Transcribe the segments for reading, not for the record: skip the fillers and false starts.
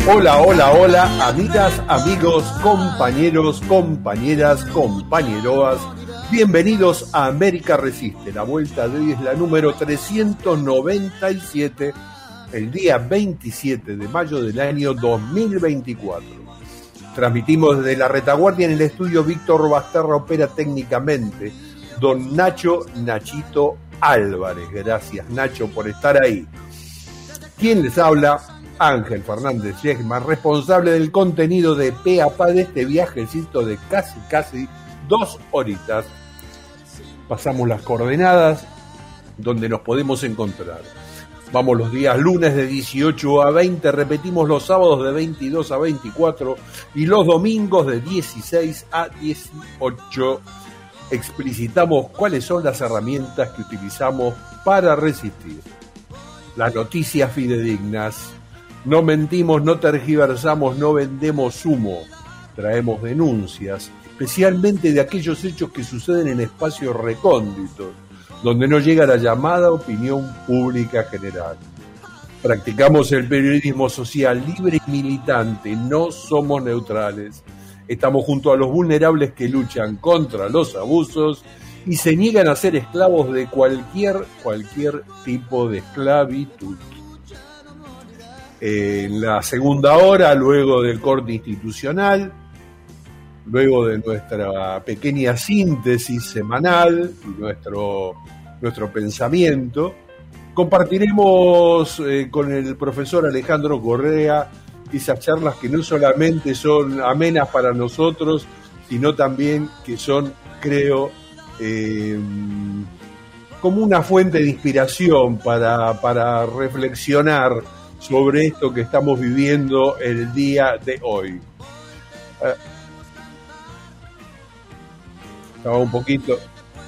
Hola, hola, hola, amigas, amigos, compañeros, compañeras, compañeroas. Bienvenidos a América Resiste. La vuelta de hoy es la número 397, el día 27 de mayo del año 2024. Transmitimos desde la retaguardia en el estudio. Víctor Basterra opera técnicamente. Don Nachito Álvarez. Gracias, Nacho, por estar ahí. ¿Quién les habla? Ángel Fernández Yegma, responsable del contenido de Pe a Pa de este viajecito de casi 2 horitas. Pasamos las coordenadas donde nos podemos encontrar. Vamos los días lunes de 18 a 20, repetimos los sábados de 22 a 24 y los domingos de 16 a 18. Explicitamos cuáles son las herramientas que utilizamos para resistir. Las noticias fidedignas. No mentimos, no tergiversamos, no vendemos humo. Traemos denuncias, especialmente de aquellos hechos que suceden en espacios recónditos, donde no llega la llamada opinión pública general. Practicamos el periodismo social libre y militante, no somos neutrales. Estamos junto a los vulnerables que luchan contra los abusos y se niegan a ser esclavos de cualquier tipo de esclavitud. En la segunda hora, luego del corte institucional, luego de nuestra pequeña síntesis semanal y nuestro pensamiento, compartiremos con el profesor Alejandro Correa esas charlas que no solamente son amenas para nosotros, sino también que son, creo, como una fuente de inspiración para reflexionar sobre esto que estamos viviendo el día de hoy. Estaba un poquito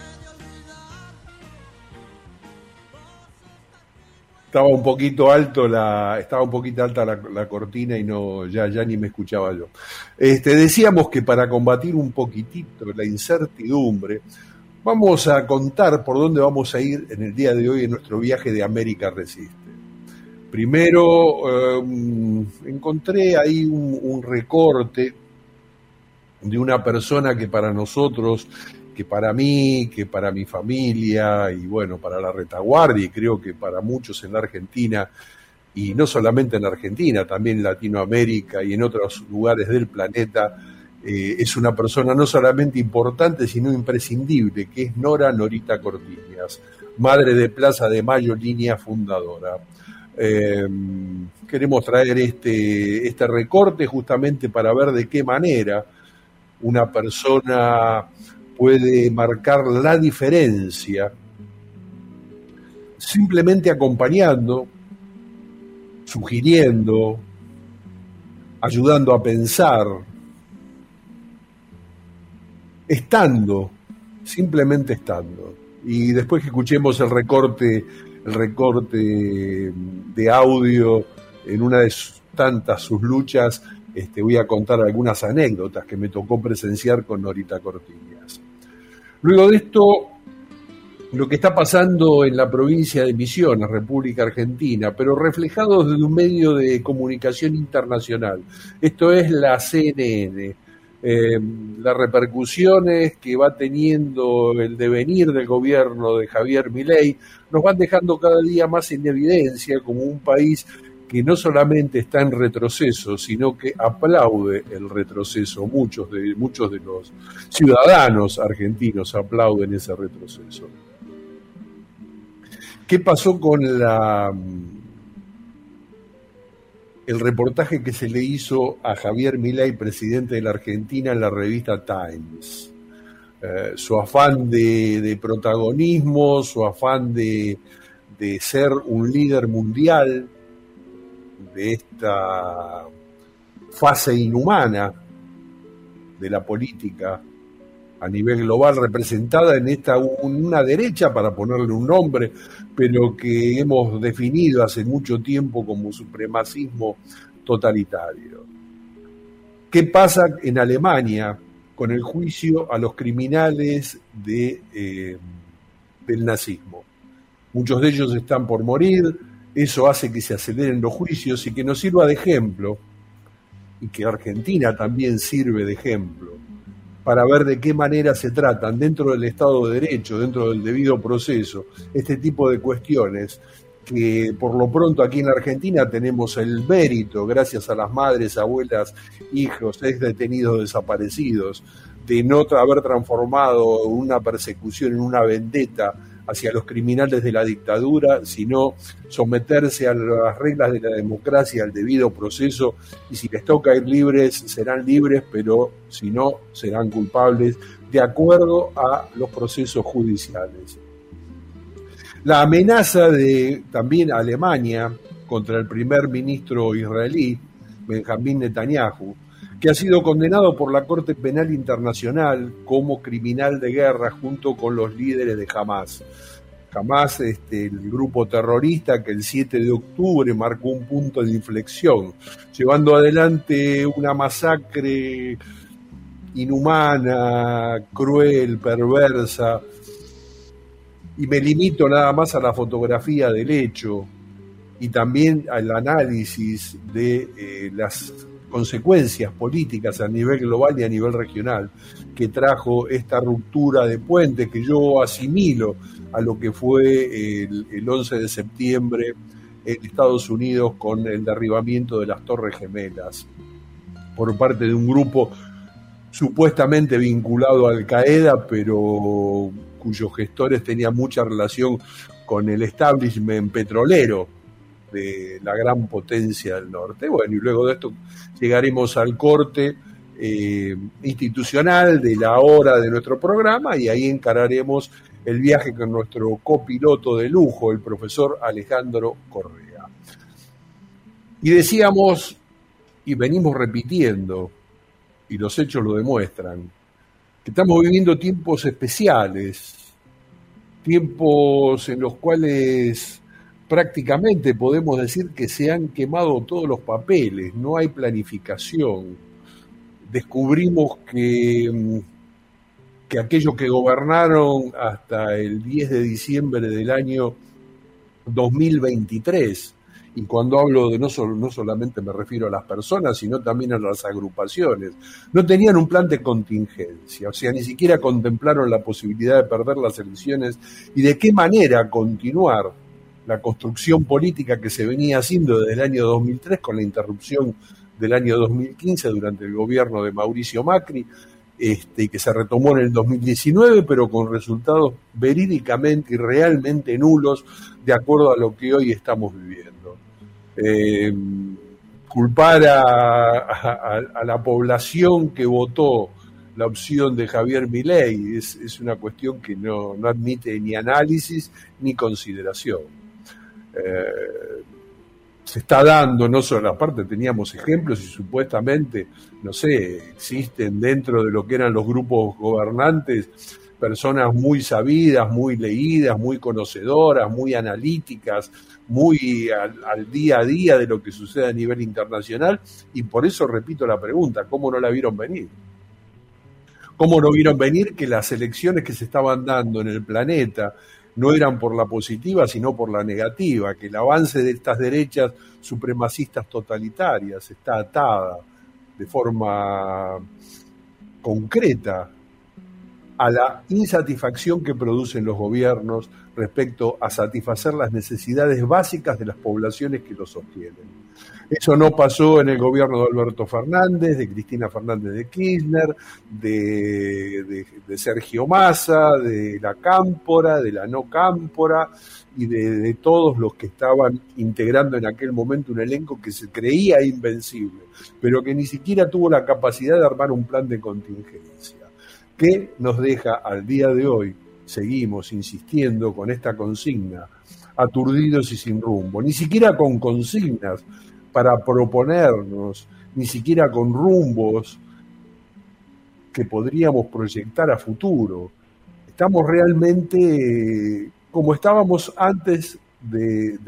alta la cortina y no ya ni me escuchaba yo. Decíamos que para combatir un poquitito la incertidumbre, vamos a contar por dónde vamos a ir en el día de hoy en nuestro viaje de América Resiste. Primero, encontré ahí un recorte de una persona que para nosotros, que para mí, que para mi familia y bueno, para la retaguardia y creo que para muchos en la Argentina, y no solamente en la Argentina, también en Latinoamérica y en otros lugares del planeta, es una persona no solamente importante, sino imprescindible, que es Norita Cortiñas, madre de Plaza de Mayo, línea fundadora. Queremos traer este recorte justamente para ver de qué manera una persona puede marcar la diferencia simplemente acompañando, sugiriendo, ayudando a pensar, simplemente estando. Y después que escuchemos el recorte de audio en una de sus luchas, voy a contar algunas anécdotas que me tocó presenciar con Norita Cortiñas. Luego de esto, lo que está pasando en la provincia de Misiones, República Argentina, pero reflejado desde un medio de comunicación internacional. Esto es la CNN. Las repercusiones que va teniendo el devenir del gobierno de Javier Milei nos van dejando cada día más en evidencia como un país que no solamente está en retroceso, sino que aplaude el retroceso. Muchos de los ciudadanos argentinos aplauden ese retroceso. ¿Qué pasó con el reportaje que se le hizo a Javier Milei, presidente de la Argentina, en la revista Times? Su afán de protagonismo, su afán de ser un líder mundial de esta fase inhumana de la política a nivel global, representada en una derecha, para ponerle un nombre, pero que hemos definido hace mucho tiempo como supremacismo totalitario. ¿Qué pasa en Alemania con el juicio a los criminales del nazismo? Muchos de ellos están por morir. Eso hace que se aceleren los juicios y que nos sirva de ejemplo y que Argentina también sirve de ejemplo, para ver de qué manera se tratan dentro del Estado de Derecho, dentro del debido proceso, este tipo de cuestiones que por lo pronto aquí en la Argentina tenemos el mérito, gracias a las madres, abuelas, hijos, ex detenidos desaparecidos, de no haber transformado una persecución en una vendetta hacia los criminales de la dictadura, sino someterse a las reglas de la democracia, al debido proceso, y si les toca ir libres, serán libres, pero si no, serán culpables, de acuerdo a los procesos judiciales. La amenaza de también Alemania contra el primer ministro israelí, Benjamín Netanyahu, que ha sido condenado por la Corte Penal Internacional como criminal de guerra junto con los líderes de Hamas. Hamas, el grupo terrorista que el 7 de octubre marcó un punto de inflexión, llevando adelante una masacre inhumana, cruel, perversa. Y me limito nada más a la fotografía del hecho y también al análisis de las consecuencias políticas a nivel global y a nivel regional que trajo esta ruptura de puentes que yo asimilo a lo que fue el 11 de septiembre en Estados Unidos con el derribamiento de las Torres Gemelas por parte de un grupo supuestamente vinculado a Al Qaeda, pero cuyos gestores tenían mucha relación con el establishment petrolero de la gran potencia del norte. Bueno, y luego de esto llegaremos al corte institucional de la hora de nuestro programa y ahí encararemos el viaje con nuestro copiloto de lujo, el profesor Alejandro Correa. Y decíamos, y venimos repitiendo, y los hechos lo demuestran, que estamos viviendo tiempos especiales, tiempos en los cuales prácticamente podemos decir que se han quemado todos los papeles, no hay planificación. Descubrimos que aquellos que gobernaron hasta el 10 de diciembre del año 2023, y cuando hablo de no solamente me refiero a las personas, sino también a las agrupaciones, no tenían un plan de contingencia, o sea, ni siquiera contemplaron la posibilidad de perder las elecciones y de qué manera continuar la construcción política que se venía haciendo desde el año 2003 con la interrupción del año 2015 durante el gobierno de Mauricio Macri, que se retomó en el 2019, pero con resultados verídicamente y realmente nulos de acuerdo a lo que hoy estamos viviendo. Culpar a la población que votó la opción de Javier Milei es una cuestión que no admite ni análisis ni consideración. Se está dando, no solo, aparte teníamos ejemplos y supuestamente, no sé, existen dentro de lo que eran los grupos gobernantes personas muy sabidas, muy leídas, muy conocedoras, muy analíticas, muy al día a día de lo que sucede a nivel internacional, y por eso repito la pregunta, ¿cómo no la vieron venir? ¿Cómo no vieron venir que las elecciones que se estaban dando en el planeta no eran por la positiva, sino por la negativa, que el avance de estas derechas supremacistas totalitarias está atada de forma concreta a la insatisfacción que producen los gobiernos respecto a satisfacer las necesidades básicas de las poblaciones que los sostienen? Eso no pasó en el gobierno de Alberto Fernández, de Cristina Fernández de Kirchner, de Sergio Massa, de la Cámpora, de la no Cámpora y de todos los que estaban integrando en aquel momento un elenco que se creía invencible, pero que ni siquiera tuvo la capacidad de armar un plan de contingencia. ¿Qué nos deja al día de hoy? Seguimos insistiendo con esta consigna, aturdidos y sin rumbo, ni siquiera con consignas para proponernos, ni siquiera con rumbos que podríamos proyectar a futuro. Estamos realmente como estábamos antes del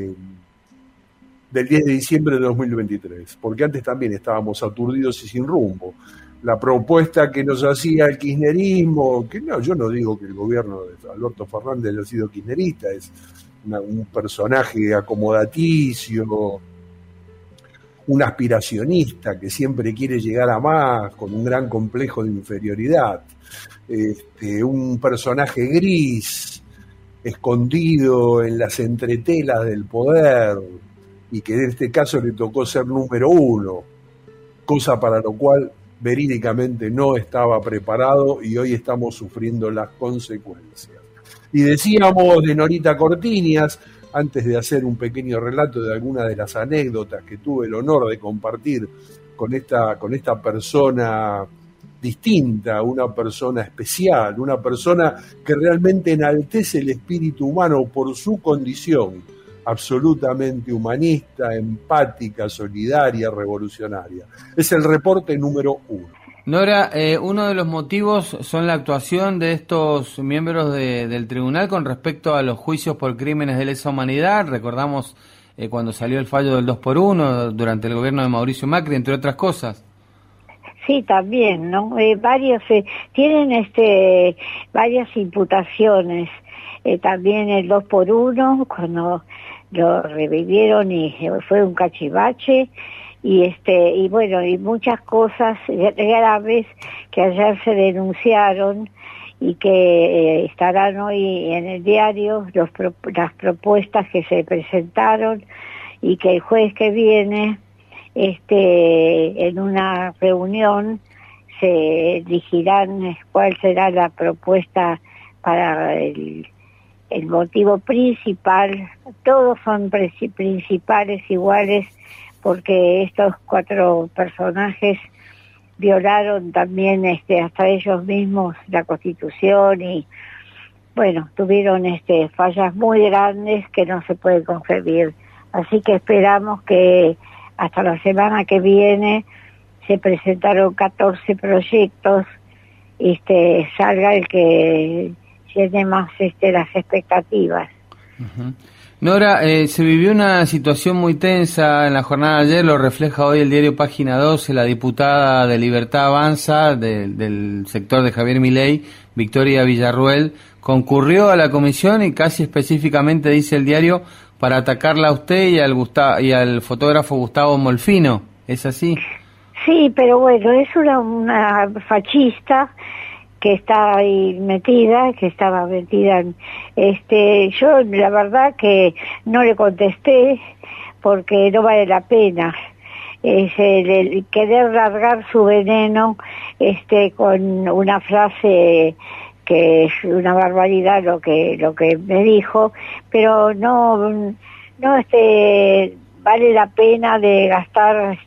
10 de diciembre de 2023, porque antes también estábamos aturdidos y sin rumbo. La propuesta que nos hacía el kirchnerismo, que no, yo no digo que el gobierno de Alberto Fernández haya sido kirchnerista, es un personaje acomodaticio, un aspiracionista que siempre quiere llegar a más, con un gran complejo de inferioridad, un personaje gris, escondido en las entretelas del poder, y que en este caso le tocó ser número uno, cosa para lo cual verídicamente no estaba preparado, y hoy estamos sufriendo las consecuencias. Y decíamos de Norita Cortiñas, antes de hacer un pequeño relato de algunas de las anécdotas que tuve el honor de compartir con esta persona distinta, una persona especial, una persona que realmente enaltece el espíritu humano por su condición absolutamente humanista, empática, solidaria, revolucionaria. Es el reporte número 1. Nora, uno de los motivos son la actuación de estos miembros del tribunal con respecto a los juicios por crímenes de lesa humanidad. Recordamos cuando salió el fallo del 2x1 durante el gobierno de Mauricio Macri, entre otras cosas. Sí, también, ¿no? Varios tienen varias imputaciones. También el 2x1, cuando lo revivieron y fue un cachivache. Y bueno, y muchas cosas graves que ayer se denunciaron y que estarán hoy en el diario, las propuestas que se presentaron, y que el jueves que viene, en una reunión, se elegirán cuál será la propuesta para el motivo principal. Todos son principales, iguales, porque estos 4 personajes violaron también hasta ellos mismos la Constitución, y bueno, tuvieron fallas muy grandes que no se puede concebir. Así que esperamos que hasta la semana que viene se presentaron 14 proyectos, salga el que llene más las expectativas. Uh-huh. Nora, se vivió una situación muy tensa en la jornada de ayer, lo refleja hoy el diario Página 12, la diputada de Libertad Avanza del sector de Javier Milei, Victoria Villarruel, concurrió a la comisión y casi específicamente, dice el diario, para atacarla a usted y al fotógrafo Gustavo Molfino. ¿Es así? Sí, pero bueno, es una fascista que está ahí metida, que estaba metida yo la verdad que no le contesté porque no vale la pena. Es el querer largar su veneno con una frase que es una barbaridad lo que me dijo, pero no vale la pena de gastar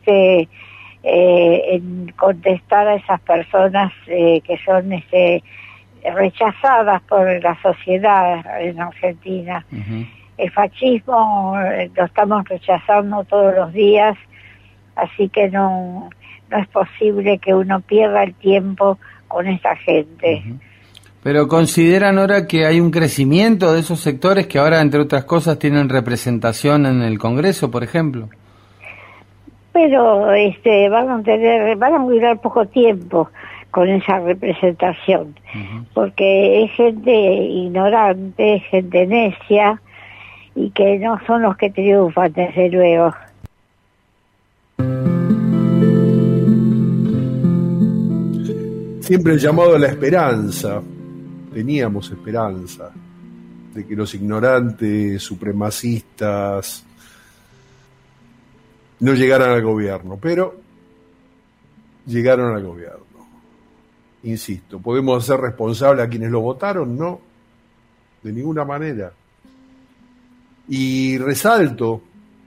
en contestar a esas personas que son rechazadas por la sociedad en Argentina. Uh-huh. El fascismo lo estamos rechazando todos los días, así que no es posible que uno pierda el tiempo con esta gente. Uh-huh. Pero ¿consideran ahora que hay un crecimiento de esos sectores que ahora, entre otras cosas, tienen representación en el Congreso, por ejemplo? Pero van a durar poco tiempo con esa representación, uh-huh, porque es gente ignorante, gente necia, y que no son los que triunfan, desde luego. Siempre el llamado a la esperanza. Teníamos esperanza de que los ignorantes, supremacistas, no llegaran al gobierno, pero llegaron al gobierno. Insisto, ¿podemos hacer responsable a quienes lo votaron? No, de ninguna manera. Y resalto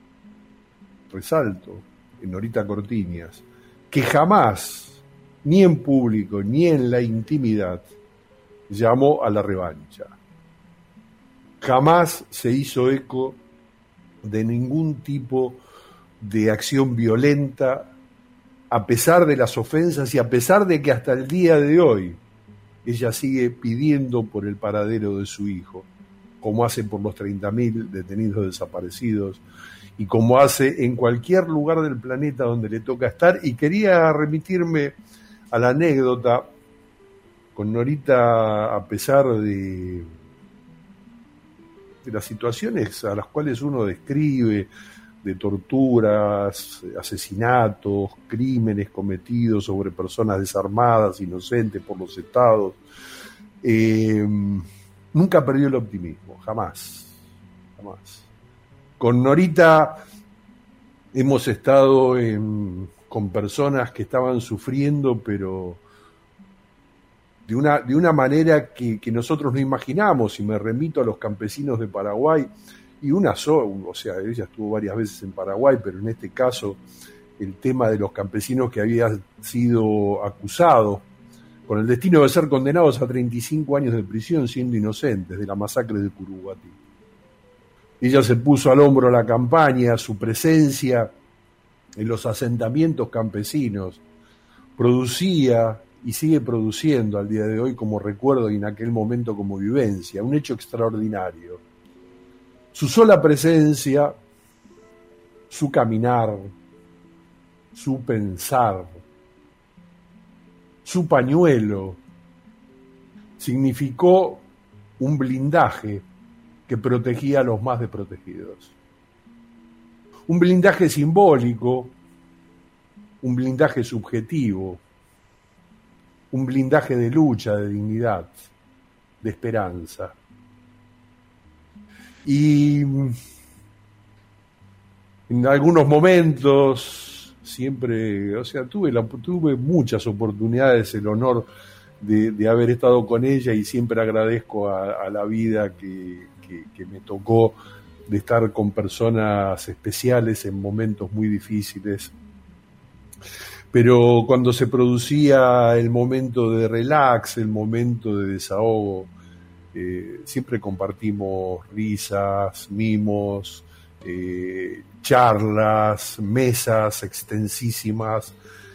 en Norita Cortiñas, que jamás, ni en público, ni en la intimidad, llamó a la revancha. Jamás se hizo eco de ningún tipo de acción violenta, a pesar de las ofensas y a pesar de que hasta el día de hoy ella sigue pidiendo por el paradero de su hijo, como hace por los 30.000 detenidos desaparecidos y como hace en cualquier lugar del planeta donde le toca estar. Y quería remitirme a la anécdota con Norita, a pesar de las situaciones a las cuales uno describe, de torturas, asesinatos, crímenes cometidos sobre personas desarmadas, inocentes por los estados. Nunca perdió el optimismo, jamás. Con Norita hemos estado con personas que estaban sufriendo, pero de una manera que nosotros no imaginamos, y me remito a los campesinos de Paraguay, y ella estuvo varias veces en Paraguay, pero en este caso el tema de los campesinos que habían sido acusados con el destino de ser condenados a 35 años de prisión siendo inocentes de la masacre de Curuguatí. Ella se puso al hombro la campaña, su presencia en los asentamientos campesinos producía y sigue produciendo al día de hoy como recuerdo y en aquel momento como vivencia, un hecho extraordinario. Su sola presencia, su caminar, su pensar, su pañuelo, significó un blindaje que protegía a los más desprotegidos. Un blindaje simbólico, un blindaje subjetivo, un blindaje de lucha, de dignidad, de esperanza. Y en algunos momentos siempre, tuve muchas oportunidades, el honor de haber estado con ella, y siempre agradezco a la vida que me tocó de estar con personas especiales en momentos muy difíciles. Pero cuando se producía el momento de relax, el momento de desahogo, siempre compartimos risas, mimos, charlas, mesas extensísimas.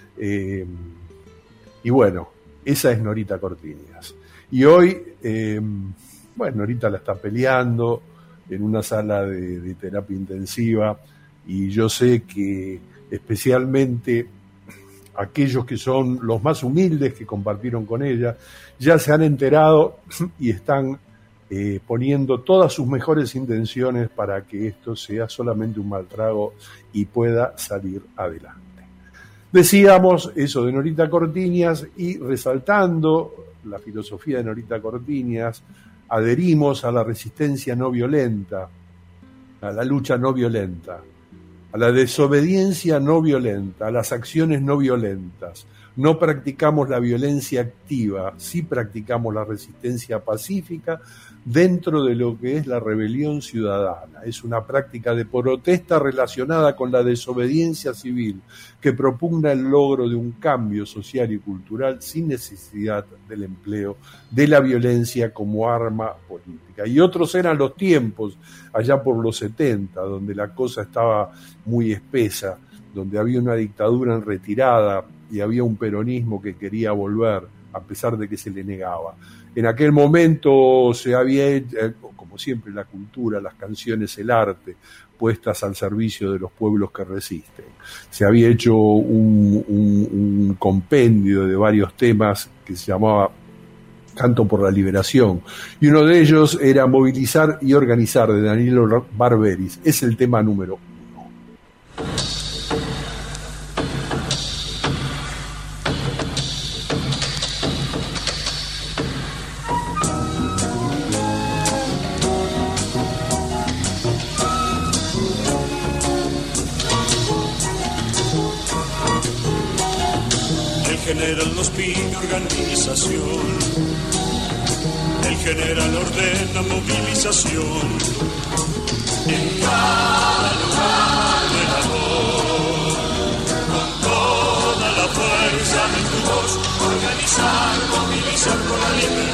Y bueno, esa es Norita Cortiñas. Y hoy, Norita la está peleando en una sala de terapia intensiva, y yo sé que especialmente aquellos que son los más humildes que compartieron con ella, ya se han enterado y están poniendo todas sus mejores intenciones para que esto sea solamente un mal trago y pueda salir adelante. Decíamos eso de Norita Cortiñas, y resaltando la filosofía de Norita Cortiñas, adherimos a la resistencia no violenta, a la lucha no violenta, a la desobediencia no violenta, a las acciones no violentas. No practicamos la violencia activa, sí practicamos la resistencia pacífica dentro de lo que es la rebelión ciudadana. Es una práctica de protesta relacionada con la desobediencia civil que propugna el logro de un cambio social y cultural sin necesidad del empleo de la violencia como arma política. Y otros eran los tiempos, allá por los 70, donde la cosa estaba muy espesa, donde había una dictadura en retirada y había un peronismo que quería volver, a pesar de que se le negaba. En aquel momento se había hecho, como siempre, la cultura, las canciones, el arte, puestas al servicio de los pueblos que resisten. Se había hecho un compendio de varios temas que se llamaba Canto por la Liberación, y uno de ellos era Movilizar y Organizar, de Danilo Barberis. Es el tema número 1. El general nos pide organización, el general ordena movilización en cada lugar de labor, con toda la fuerza de tu voz, organizar, movilizar por la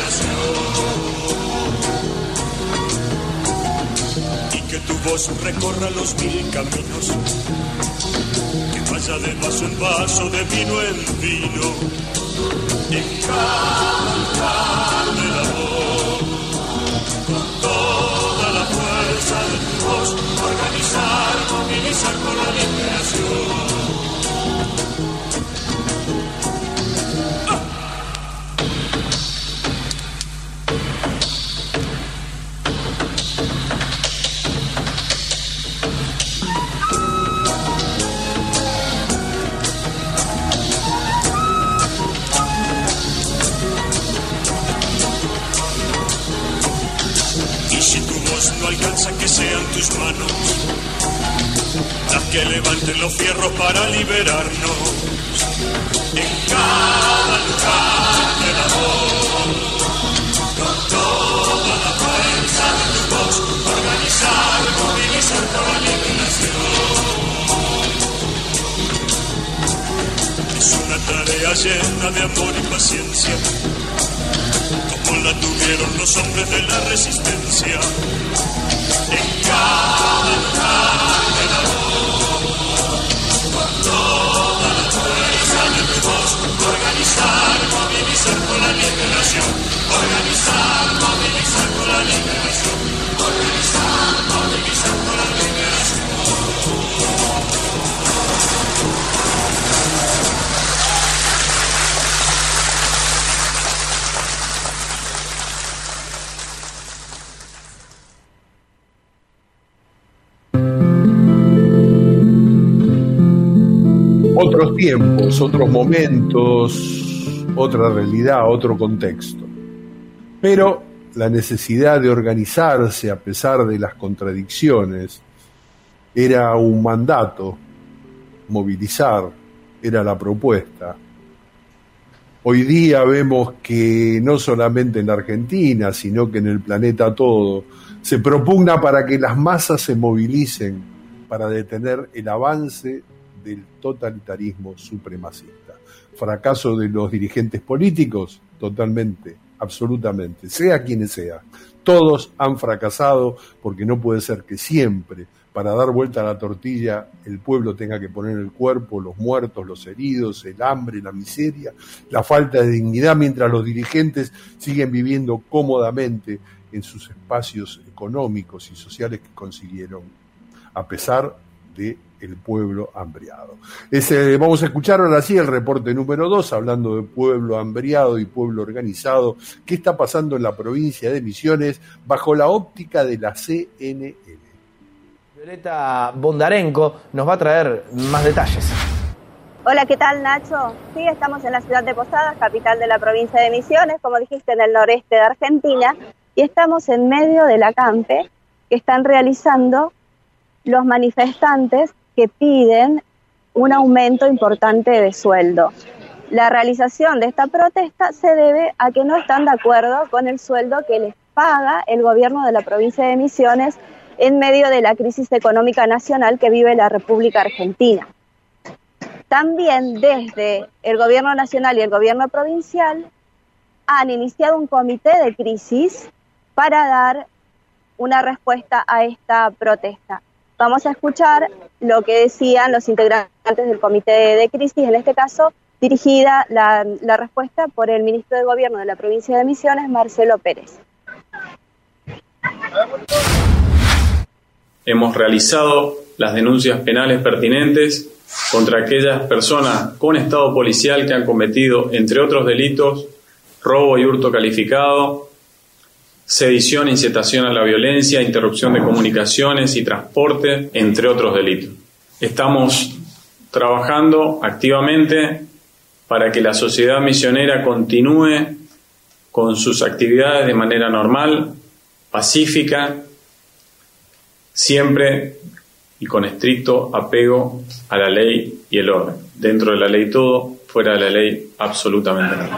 liberación, y que tu voz recorra los 1000 caminos, vaya de vaso en vaso, de vino en vino, en cada lugar de labor, con toda la fuerza de tu voz, organizar, movilizar por la liberación. tus manos, las que levanten los fierros para liberarnos. En cada lugar del amor, con toda la fuerza de tu voz, organizar, movilizar por la liberación. Es una tarea llena de amor y paciencia, como la tuvieron los hombres de la resistencia. En cada lugar del amor, con toda la fuerza de tu voz, organizar, movilizar por la liberación. Organizar, movilizar por la liberación. Organizar, movilizar por la liberación. Otros tiempos, otros momentos, otra realidad, otro contexto. Pero la necesidad de organizarse a pesar de las contradicciones era un mandato, movilizar era la propuesta. Hoy día vemos que no solamente en la Argentina, sino que en el planeta todo, se propugna para que las masas se movilicen para detener el avance del totalitarismo supremacista. Fracaso de los dirigentes políticos, totalmente, absolutamente, sea quienes sea. Todos han fracasado porque no puede ser que siempre, para dar vuelta a la tortilla, el pueblo tenga que poner el cuerpo, los muertos, los heridos, el hambre, la miseria, la falta de dignidad, mientras los dirigentes siguen viviendo cómodamente en sus espacios económicos y sociales que consiguieron, a pesar de el pueblo hambriado. Vamos a escuchar ahora sí el reporte número 2, hablando de pueblo hambriado y pueblo organizado. ¿Qué está pasando en la provincia de Misiones bajo la óptica de la CNN? Violeta Bondarenko nos va a traer más detalles. Hola, ¿qué tal, Nacho? Sí, estamos en la ciudad de Posadas, capital de la provincia de Misiones, como dijiste, en el noreste de Argentina, y estamos en medio del acampe que están realizando los manifestantes que piden un aumento importante de sueldo. La realización de esta protesta se debe a que no están de acuerdo con el sueldo que les paga el gobierno de la provincia de Misiones en medio de la crisis económica nacional que vive la República Argentina. También desde el gobierno nacional y el gobierno provincial han iniciado un comité de crisis para dar una respuesta a esta protesta. Vamos a escuchar lo que decían los integrantes del comité de crisis, en este caso dirigida la respuesta por el ministro de Gobierno de la provincia de Misiones, Marcelo Pérez. Hemos realizado las denuncias penales pertinentes contra aquellas personas con estado policial que han cometido, entre otros delitos, robo y hurto calificado, sedición, incitación a la violencia, interrupción de comunicaciones y transporte, entre otros delitos. Estamos trabajando activamente para que la sociedad misionera continúe con sus actividades de manera normal, pacífica, siempre y con estricto apego a la ley y el orden. Dentro de la ley todo, fuera de la ley absolutamente nada.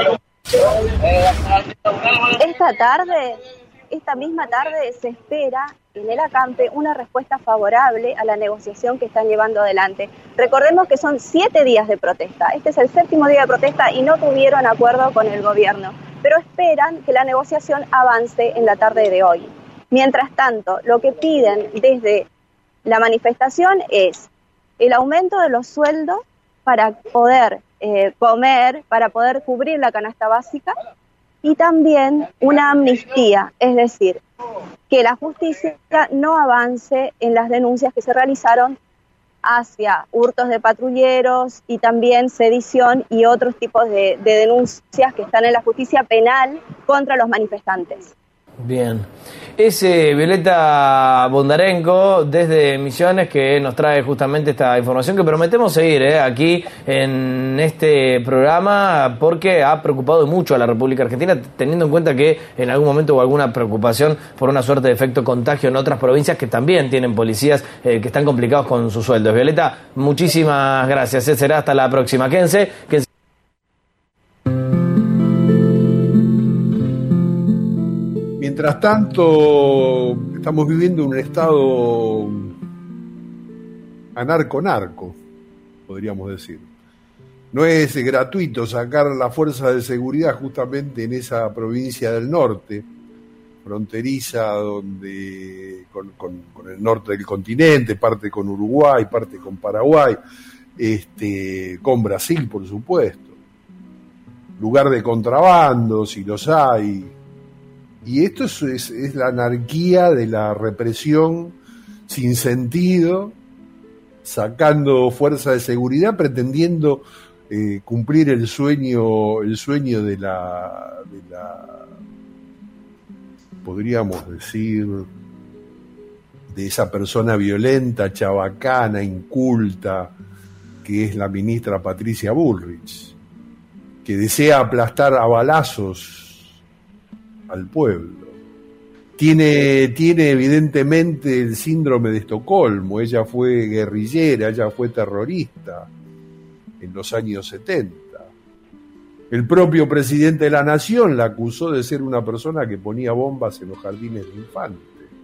Esta misma tarde se espera en el acampe una respuesta favorable a la negociación que están llevando adelante. Recordemos que son 7 días de protesta. Este es el 7º día de protesta y no tuvieron acuerdo con el gobierno, pero esperan que la negociación avance en la tarde de hoy. Mientras tanto, lo que piden desde la manifestación es el aumento de los sueldos para poder comer, para poder cubrir la canasta básica, y también una amnistía, es decir, que la justicia no avance en las denuncias que se realizaron hacia hurtos de patrulleros y también sedición y otros tipos de denuncias que están en la justicia penal contra los manifestantes. Bien. Es Violeta Bondarenko desde Misiones que nos trae justamente esta información que prometemos seguir aquí en este programa porque ha preocupado mucho a la República Argentina, teniendo en cuenta que en algún momento hubo alguna preocupación por una suerte de efecto contagio en otras provincias que también tienen policías que están complicados con sus sueldos. Violeta, muchísimas gracias. Será hasta la próxima. Quédense. Mientras tanto, estamos viviendo un estado anarco-narco, podríamos decir. No es gratuito sacar la fuerza de seguridad justamente en esa provincia del norte, fronteriza donde con el norte del continente, parte con Uruguay, parte con Paraguay, con Brasil, por supuesto. Lugar de contrabando, si los hay. Y esto es la anarquía de la represión sin sentido, sacando fuerza de seguridad, pretendiendo cumplir el sueño de la podríamos decir, de esa persona violenta, chabacana, inculta, que es la ministra Patricia Bullrich, que desea aplastar a balazos al pueblo. Tiene evidentemente el síndrome de Estocolmo. Ella fue guerrillera, ella fue terrorista en los años 70. El propio presidente de la Nación la acusó de ser una persona que ponía bombas en los jardines de infantes.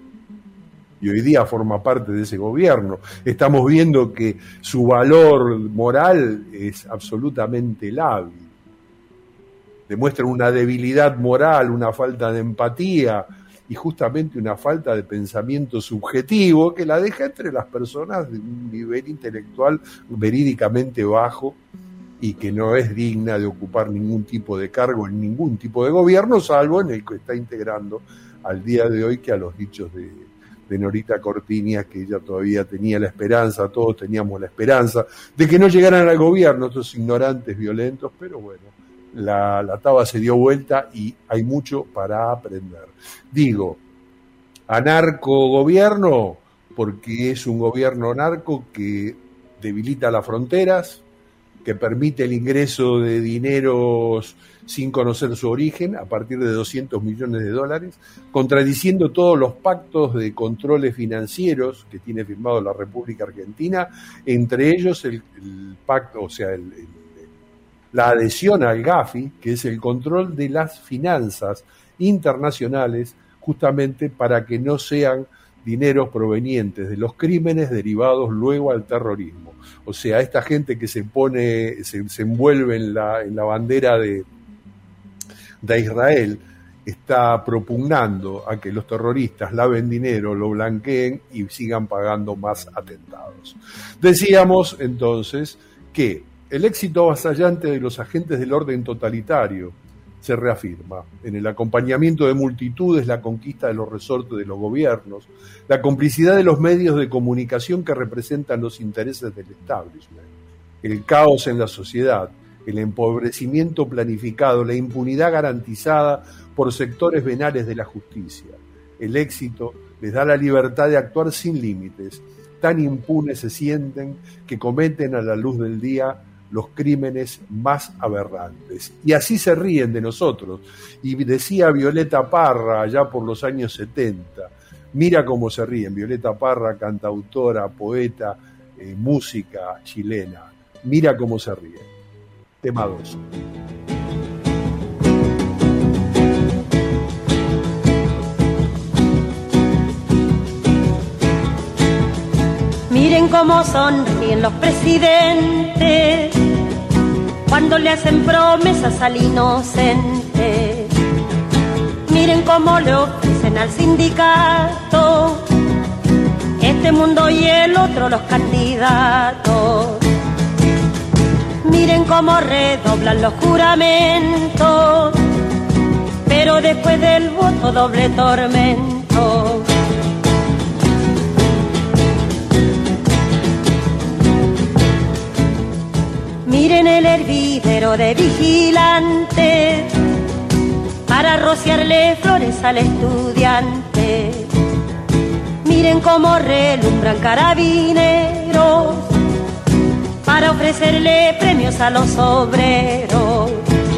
Y hoy día forma parte de ese gobierno. Estamos viendo que su valor moral es absolutamente lábil. Demuestra una debilidad moral, una falta de empatía y justamente una falta de pensamiento subjetivo que la deja entre las personas de un nivel intelectual verídicamente bajo y que no es digna de ocupar ningún tipo de cargo en ningún tipo de gobierno, salvo en el que está integrando al día de hoy, que a los dichos de Norita Cortiñas, que ella todavía tenía la esperanza, todos teníamos la esperanza de que no llegaran al gobierno estos ignorantes violentos, pero bueno, la taba se dio vuelta y hay mucho para aprender. Digo, anarco-gobierno, porque es un gobierno narco que debilita las fronteras, que permite el ingreso de dineros sin conocer su origen, a partir de $200 millones, contradiciendo todos los pactos de controles financieros que tiene firmado la República Argentina, entre ellos el pacto, o sea, la adhesión al Gafi, que es el control de las finanzas internacionales, justamente para que no sean dineros provenientes de los crímenes derivados luego al terrorismo. O sea, esta gente que se envuelve en la bandera de Israel, está propugnando a que los terroristas laven dinero, lo blanqueen y sigan pagando más atentados. Decíamos entonces que el éxito avasallante de los agentes del orden totalitario se reafirma en el acompañamiento de multitudes, la conquista de los resortes de los gobiernos, la complicidad de los medios de comunicación que representan los intereses del establishment, el caos en la sociedad, el empobrecimiento planificado, la impunidad garantizada por sectores venales de la justicia. El éxito les da la libertad de actuar sin límites. Tan impunes se sienten que cometen a la luz del día los crímenes más aberrantes. Y así se ríen de nosotros. Y decía Violeta Parra, allá por los años 70, mira cómo se ríen. Violeta Parra, cantautora, poeta, música chilena. Mira cómo se ríen. Tema 2. Miren cómo sonríen los presidentes cuando le hacen promesas al inocente. Miren cómo le ofrecen al sindicato este mundo y el otro los candidatos. Miren cómo redoblan los juramentos, pero después del voto doble tormento. Miren el hervidero de vigilantes para rociarle flores al estudiante. Miren cómo relumbran carabineros para ofrecerle premios a los obreros.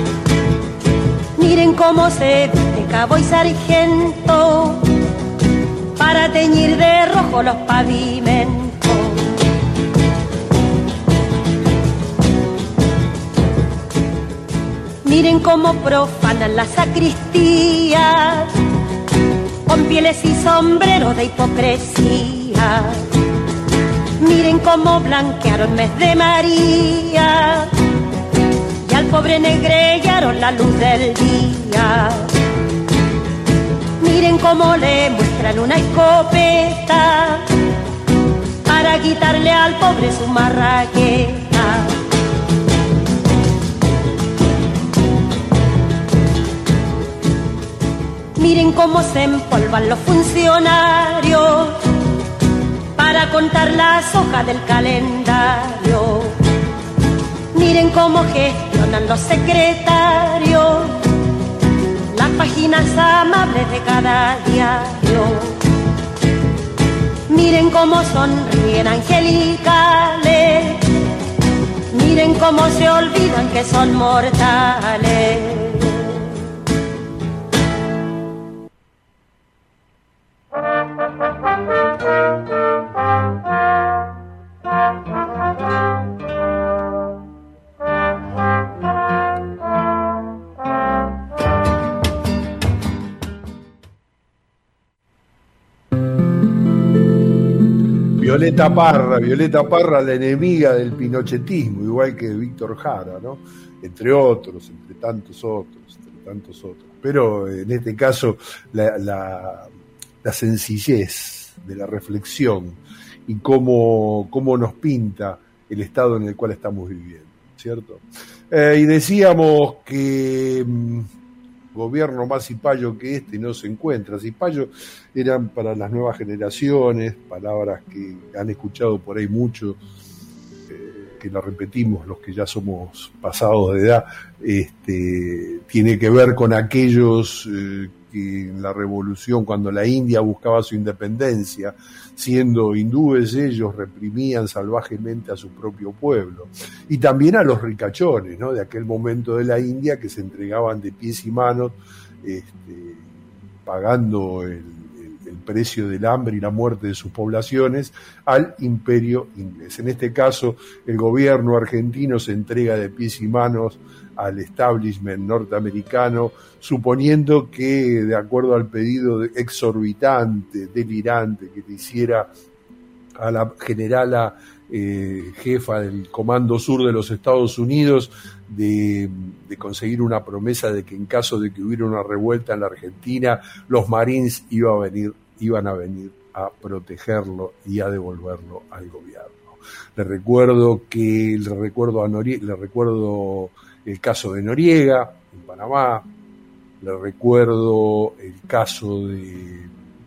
Miren cómo se viste cabo y sargento para teñir de rojo los pavimentos. Miren cómo profanan las sacristías con pieles y sombreros de hipocresía. Miren cómo blanquearon mes de María y al pobre negrellaron la luz del día. Miren cómo le muestran una escopeta para quitarle al pobre su marraqueta. Miren cómo se empolvan los funcionarios para contar las hojas del calendario. Miren cómo gestionan los secretarios las páginas amables de cada diario. Miren cómo sonríen angelicales. Miren cómo se olvidan que son mortales. Violeta Parra, la enemiga del pinochetismo, igual que Víctor Jara, ¿no? Entre tantos otros. Pero en este caso la sencillez de la reflexión y cómo nos pinta el estado en el cual estamos viviendo, ¿cierto? Y decíamos que gobierno más cipayo que este no se encuentra. Cipayo eran para las nuevas generaciones, palabras que han escuchado por ahí mucho, que la repetimos los que ya somos pasados de edad. Tiene que ver con aquellos que en la revolución, cuando la India buscaba su independencia, siendo hindúes ellos, reprimían salvajemente a su propio pueblo. Y también a los ricachones, ¿no?, de aquel momento de la India, que se entregaban de pies y manos, pagando el precio del hambre y la muerte de sus poblaciones al imperio inglés. En este caso, el gobierno argentino se entrega de pies y manos al establishment norteamericano, suponiendo que, de acuerdo al pedido exorbitante, delirante, que le hiciera a la generala jefa del Comando Sur de los Estados Unidos, de conseguir una promesa de que en caso de que hubiera una revuelta en la Argentina, los Marines iban a venir a protegerlo y a devolverlo al gobierno. Le recuerdo el caso de Noriega en Panamá, le recuerdo el caso de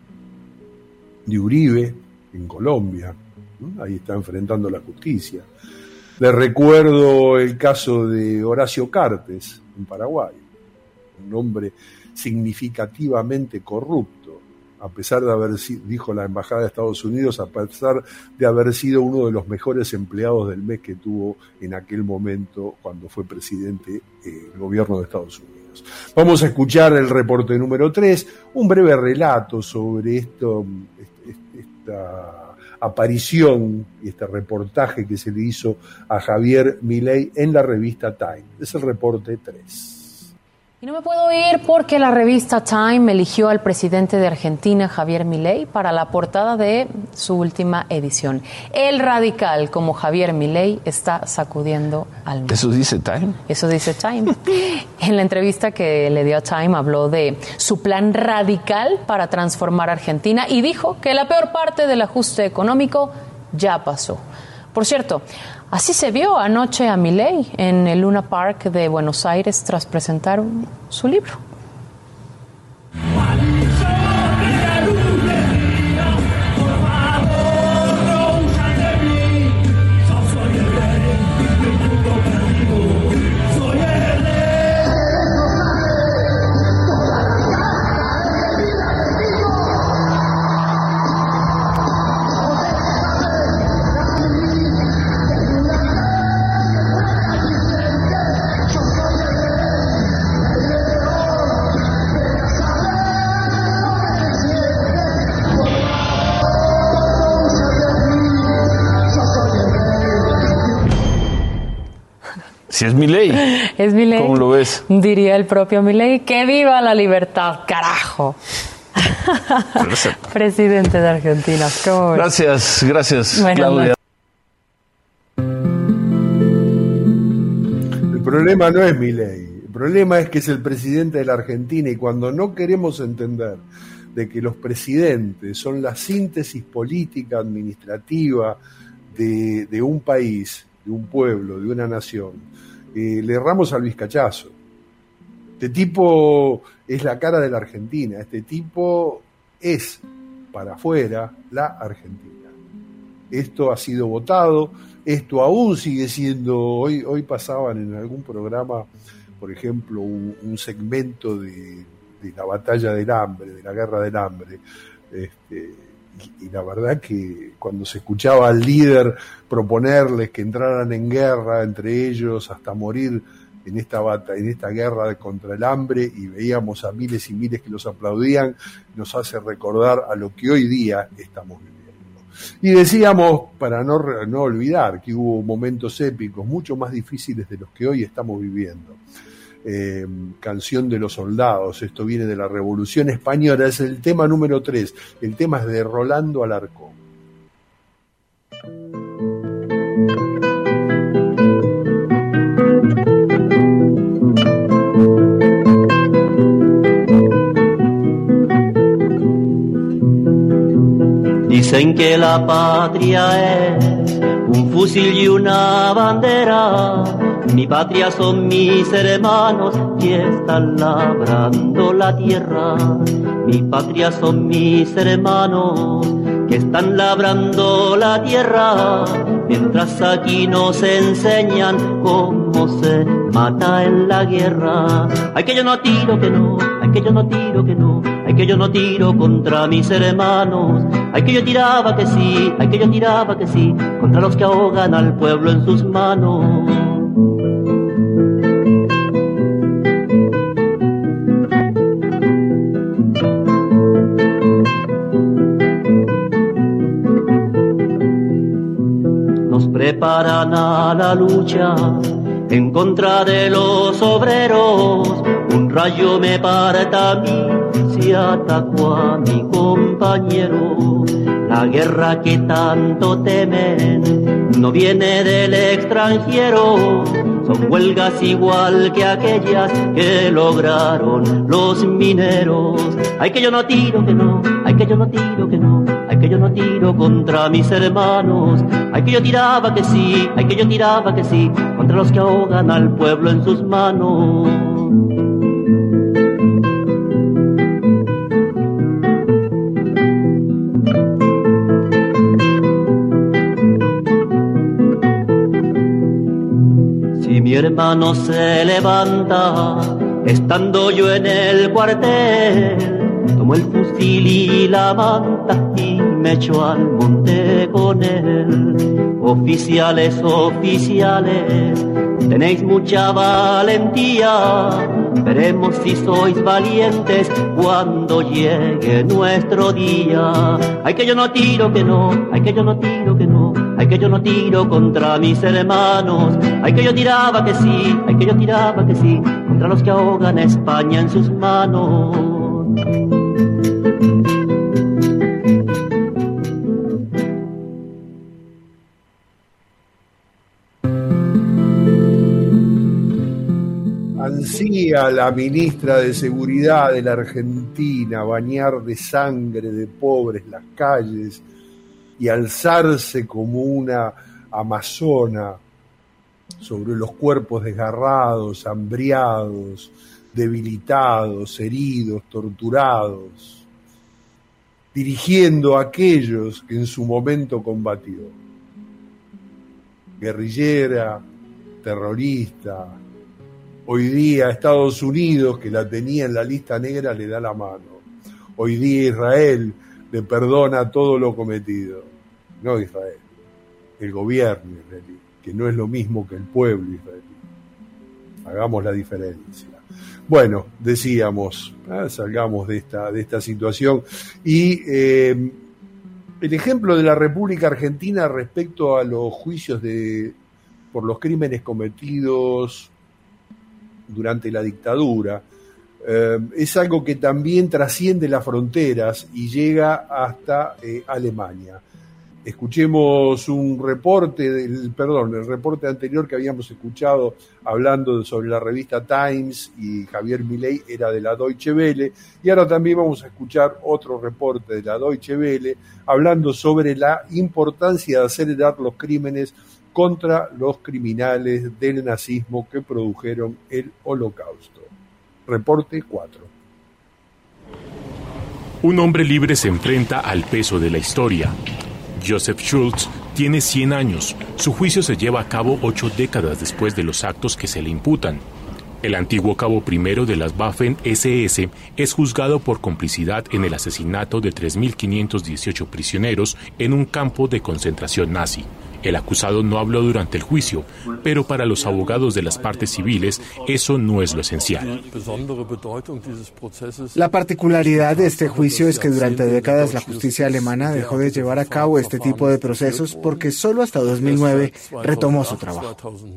Uribe en Colombia, ¿no? Ahí está enfrentando la justicia. Le recuerdo el caso de Horacio Cartes en Paraguay, un hombre significativamente corrupto, a pesar de haber sido, dijo la Embajada de Estados Unidos, a pesar de haber sido uno de los mejores empleados del mes que tuvo en aquel momento cuando fue presidente el gobierno de Estados Unidos. Vamos a escuchar el reporte número 3, un breve relato sobre esta aparición y este reportaje que se le hizo a Javier Milei en la revista Time. Es el reporte 3. Y no me puedo ir porque la revista Time eligió al presidente de Argentina, Javier Milei, para la portada de su última edición. El radical, como Javier Milei, está sacudiendo al mundo. ¿Eso dice Time? Eso dice Time. En la entrevista que le dio a Time habló de su plan radical para transformar Argentina y dijo que la peor parte del ajuste económico ya pasó. Por cierto, así se vio anoche a Milei en el Luna Park de Buenos Aires tras presentar su libro. Si es Milei. Es Milei. ¿Cómo lo ves? Diría el propio Milei, ¡que viva la libertad, carajo! Presidente de Argentina. ¿Cómo ves? Gracias, Bueno, Claudia. El problema no es Milei, el problema es que es el presidente de la Argentina, y cuando no queremos entender de que los presidentes son la síntesis política, administrativa de un país, de un pueblo, de una nación, le erramos al vizcachazo. Este tipo es la cara de la Argentina, este tipo es para afuera la Argentina. Esto ha sido votado, esto aún sigue siendo, hoy pasaban en algún programa, por ejemplo, un segmento de la batalla del hambre, de la guerra del hambre, y la verdad que cuando se escuchaba al líder proponerles que entraran en guerra entre ellos hasta morir en esta guerra contra el hambre, y veíamos a miles y miles que los aplaudían, nos hace recordar a lo que hoy día estamos viviendo. Y decíamos, para no olvidar, que hubo momentos épicos mucho más difíciles de los que hoy estamos viviendo. Canción de los soldados, esto viene de la Revolución Española, es el tema número 3, el tema es de Rolando Alarcón. Dicen que la patria es un fusil y una bandera. Mi patria son mis hermanos que están labrando la tierra. Mi patria son mis hermanos que están labrando la tierra. Mientras aquí nos enseñan cómo se mata en la guerra. Ay, que yo no tiro, que no, ay, que yo no tiro, que no, ay, que yo no tiro contra mis hermanos. Ay, que yo tiraba que sí, ay, que yo tiraba que sí, contra los que ahogan al pueblo en sus manos. Nos preparan a la lucha en contra de los obreros. Un rayo me parta a mí si ataco a mi compañero. La guerra que tanto temen no viene del extranjero. Son huelgas igual que aquellas que lograron los mineros. Ay, que yo no tiro, que no, ay, que yo no tiro, que no, ay, que yo no tiro contra mis hermanos. Ay, que yo tiraba que sí, ay, que yo tiraba que sí, contra los que ahogan al pueblo en sus manos. Mi hermano se levanta, estando yo en el cuartel, tomo el fusil y la manta y me echo al monte con él. Oficiales, oficiales, tenéis mucha valentía, veremos si sois valientes cuando llegue nuestro día. Ay, que yo no tiro, que no, ay, que yo no tiro, que no, ay, que yo no tiro contra mis hermanos. Ay, que yo tiraba que sí, ay, que yo tiraba que sí, contra los que ahogan a España en sus manos. Ansía la ministra de Seguridad de la Argentina bañar de sangre de pobres las calles y alzarse como una amazona sobre los cuerpos desgarrados, hambriados, debilitados, heridos, torturados, dirigiendo a aquellos que en su momento combatió. Guerrillera, terrorista. Hoy día Estados Unidos, que la tenía en la lista negra, le da la mano. Hoy día Israel le perdona todo lo cometido. No Israel, el gobierno israelí, que no es lo mismo que el pueblo israelí. Hagamos la diferencia. Bueno, decíamos, salgamos de esta situación. Y el ejemplo de la República Argentina respecto a los juicios de por los crímenes cometidos durante la dictadura. Es algo que también trasciende las fronteras y llega hasta Alemania. Escuchemos un reporte, el reporte anterior que habíamos escuchado hablando sobre la revista Times y Javier Milei era de la Deutsche Welle, y ahora también vamos a escuchar otro reporte de la Deutsche Welle hablando sobre la importancia de acelerar los crímenes contra los criminales del nazismo que produjeron el Holocausto. Reporte 4. Un hombre libre se enfrenta al peso de la historia. Joseph Schultz tiene 100 años. Su juicio se lleva a cabo 8 décadas después de los actos que se le imputan. El antiguo cabo primero de las Waffen-SS es juzgado por complicidad en el asesinato de 3.518 prisioneros en un campo de concentración nazi. El acusado no habló durante el juicio, pero para los abogados de las partes civiles eso no es lo esencial. La particularidad de este juicio es que durante décadas la justicia alemana dejó de llevar a cabo este tipo de procesos porque solo hasta 2009 retomó su trabajo.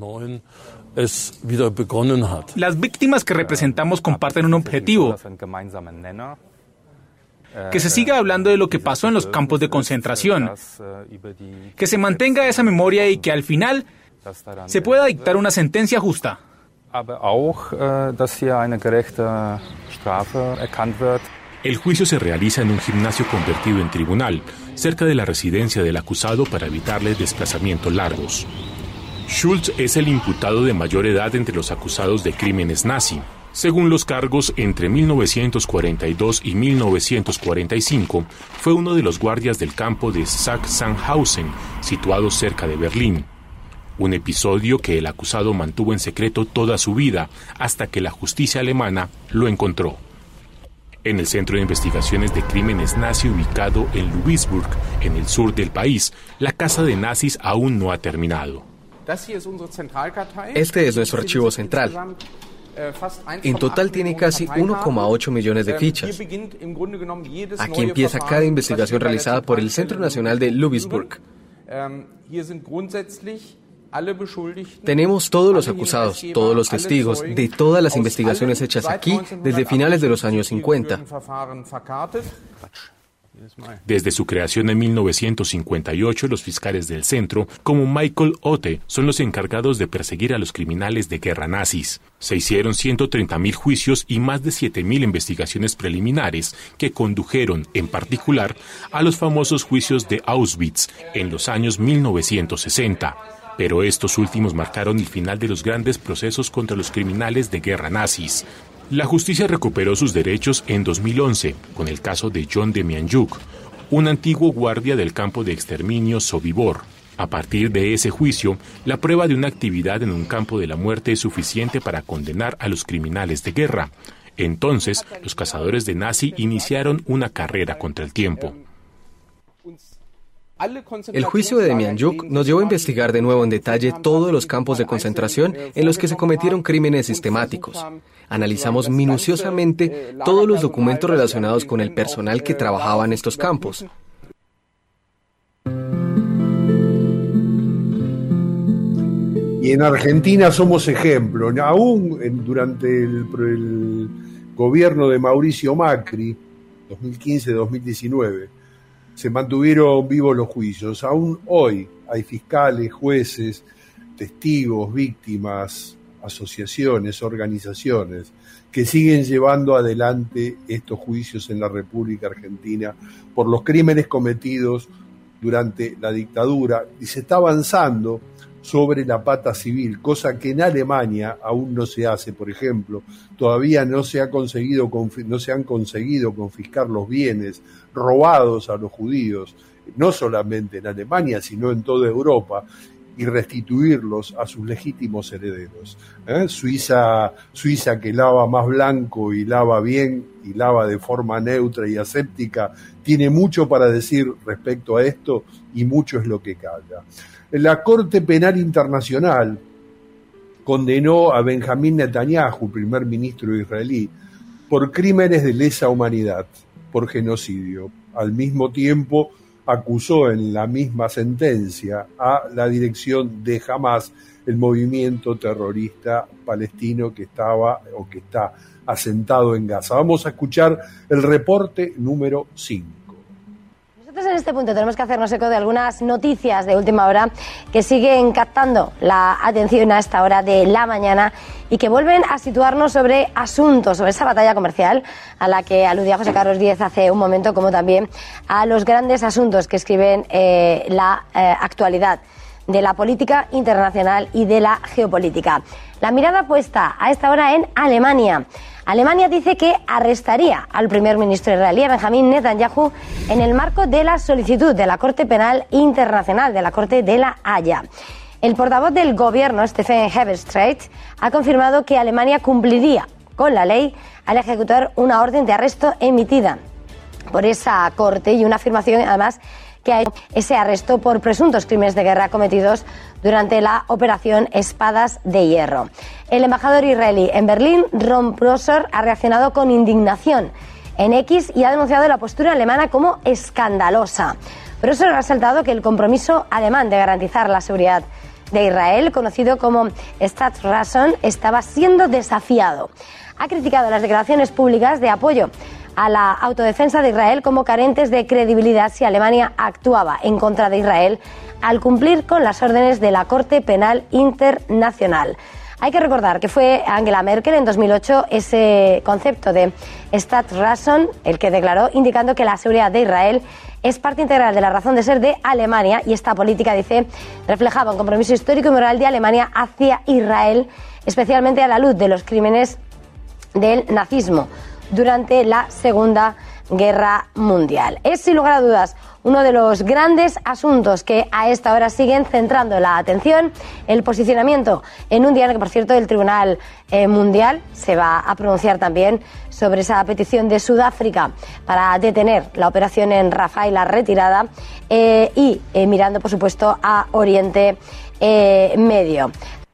Las víctimas que representamos comparten un objetivo: que se siga hablando de lo que pasó en los campos de concentración, que se mantenga esa memoria y que al final se pueda dictar una sentencia justa. El juicio se realiza en un gimnasio convertido en tribunal, cerca de la residencia del acusado para evitarle desplazamientos largos. Schultz es el imputado de mayor edad entre los acusados de crímenes nazi. Según los cargos, entre 1942 y 1945 fue uno de los guardias del campo de Sachsenhausen, situado cerca de Berlín. Un episodio que el acusado mantuvo en secreto toda su vida hasta que la justicia alemana lo encontró. En el Centro de Investigaciones de Crímenes Nazi ubicado en Ludwigsburg, en el sur del país, la caza de nazis aún no ha terminado. Este es nuestro archivo central. En total tiene casi 1,8 millones de fichas. Aquí empieza cada investigación realizada por el Centro Nacional de Ludwigsburg. Tenemos todos los acusados, todos los testigos de todas las investigaciones hechas aquí desde finales de los años 50. Desde su creación en 1958, los fiscales del centro, como Michael Otte, son los encargados de perseguir a los criminales de guerra nazis. Se hicieron 130.000 juicios y más de 7.000 investigaciones preliminares que condujeron, en particular, a los famosos juicios de Auschwitz en los años 1960. Pero estos últimos marcaron el final de los grandes procesos contra los criminales de guerra nazis. La justicia recuperó sus derechos en 2011 con el caso de John Demjanjuk, un antiguo guardia del campo de exterminio Sobibor. A partir de ese juicio, la prueba de una actividad en un campo de la muerte es suficiente para condenar a los criminales de guerra. Entonces, los cazadores de nazi iniciaron una carrera contra el tiempo. El juicio de Demjanjuk nos llevó a investigar de nuevo en detalle todos los campos de concentración en los que se cometieron crímenes sistemáticos. Analizamos minuciosamente todos los documentos relacionados con el personal que trabajaba en estos campos. Y en Argentina somos ejemplo. Aún durante el gobierno de Mauricio Macri, 2015-2019, se mantuvieron vivos los juicios. Aún hoy hay fiscales, jueces, testigos, víctimas, asociaciones, organizaciones que siguen llevando adelante estos juicios en la República Argentina por los crímenes cometidos durante la dictadura, y se está avanzando sobre la pata civil, cosa que en Alemania aún no se hace. Por ejemplo, todavía no se han conseguido confiscar los bienes robados a los judíos, no solamente en Alemania, sino en toda Europa, y restituirlos a sus legítimos herederos. Suiza que lava más blanco y lava bien y lava de forma neutra y aséptica, tiene mucho para decir respecto a esto, y mucho es lo que calla. La Corte Penal Internacional condenó a Benjamín Netanyahu, primer ministro israelí, por crímenes de lesa humanidad, por genocidio. Al mismo tiempo, acusó en la misma sentencia a la dirección de Hamás, el movimiento terrorista palestino que estaba o que está asentado en Gaza. Vamos a escuchar el reporte número 5. Nosotros en este punto tenemos que hacernos eco de algunas noticias de última hora que siguen captando la atención a esta hora de la mañana y que vuelven a situarnos sobre asuntos, sobre esa batalla comercial a la que aludía José Carlos Díez hace un momento, como también a los grandes asuntos que escriben la actualidad de la política internacional y de la geopolítica. La mirada puesta a esta hora en Alemania. Alemania dice que arrestaría al primer ministro israelí, Benjamín Netanyahu, en el marco de la solicitud de la Corte Penal Internacional, de la Corte de la Haya. El portavoz del gobierno, Steffen Hebestreit, ha confirmado que Alemania cumpliría con la ley al ejecutar una orden de arresto emitida por esa Corte y una afirmación, además, que ha hecho ese arresto por presuntos crímenes de guerra cometidos durante la operación Espadas de Hierro. El embajador israelí en Berlín, Ron Prosor, ha reaccionado con indignación en X y ha denunciado la postura alemana como escandalosa. Prosor ha resaltado que el compromiso alemán de garantizar la seguridad de Israel, conocido como Staatsräson, estaba siendo desafiado. Ha criticado las declaraciones públicas de apoyo a la autodefensa de Israel como carentes de credibilidad si Alemania actuaba en contra de Israel al cumplir con las órdenes de la Corte Penal Internacional. Hay que recordar que fue Angela Merkel en 2008 ese concepto de Staatsräson el que declaró, indicando que la seguridad de Israel es parte integral de la razón de ser de Alemania, y esta política, dice, reflejaba un compromiso histórico y moral de Alemania hacia Israel, especialmente a la luz de los crímenes del nazismo durante la Segunda Guerra Mundial. Es, sin lugar a dudas, uno de los grandes asuntos que a esta hora siguen centrando la atención, el posicionamiento en un día en el que, por cierto, el Tribunal Mundial se va a pronunciar también sobre esa petición de Sudáfrica para detener la operación en Rafah y la retirada, y mirando, por supuesto, a Oriente Medio.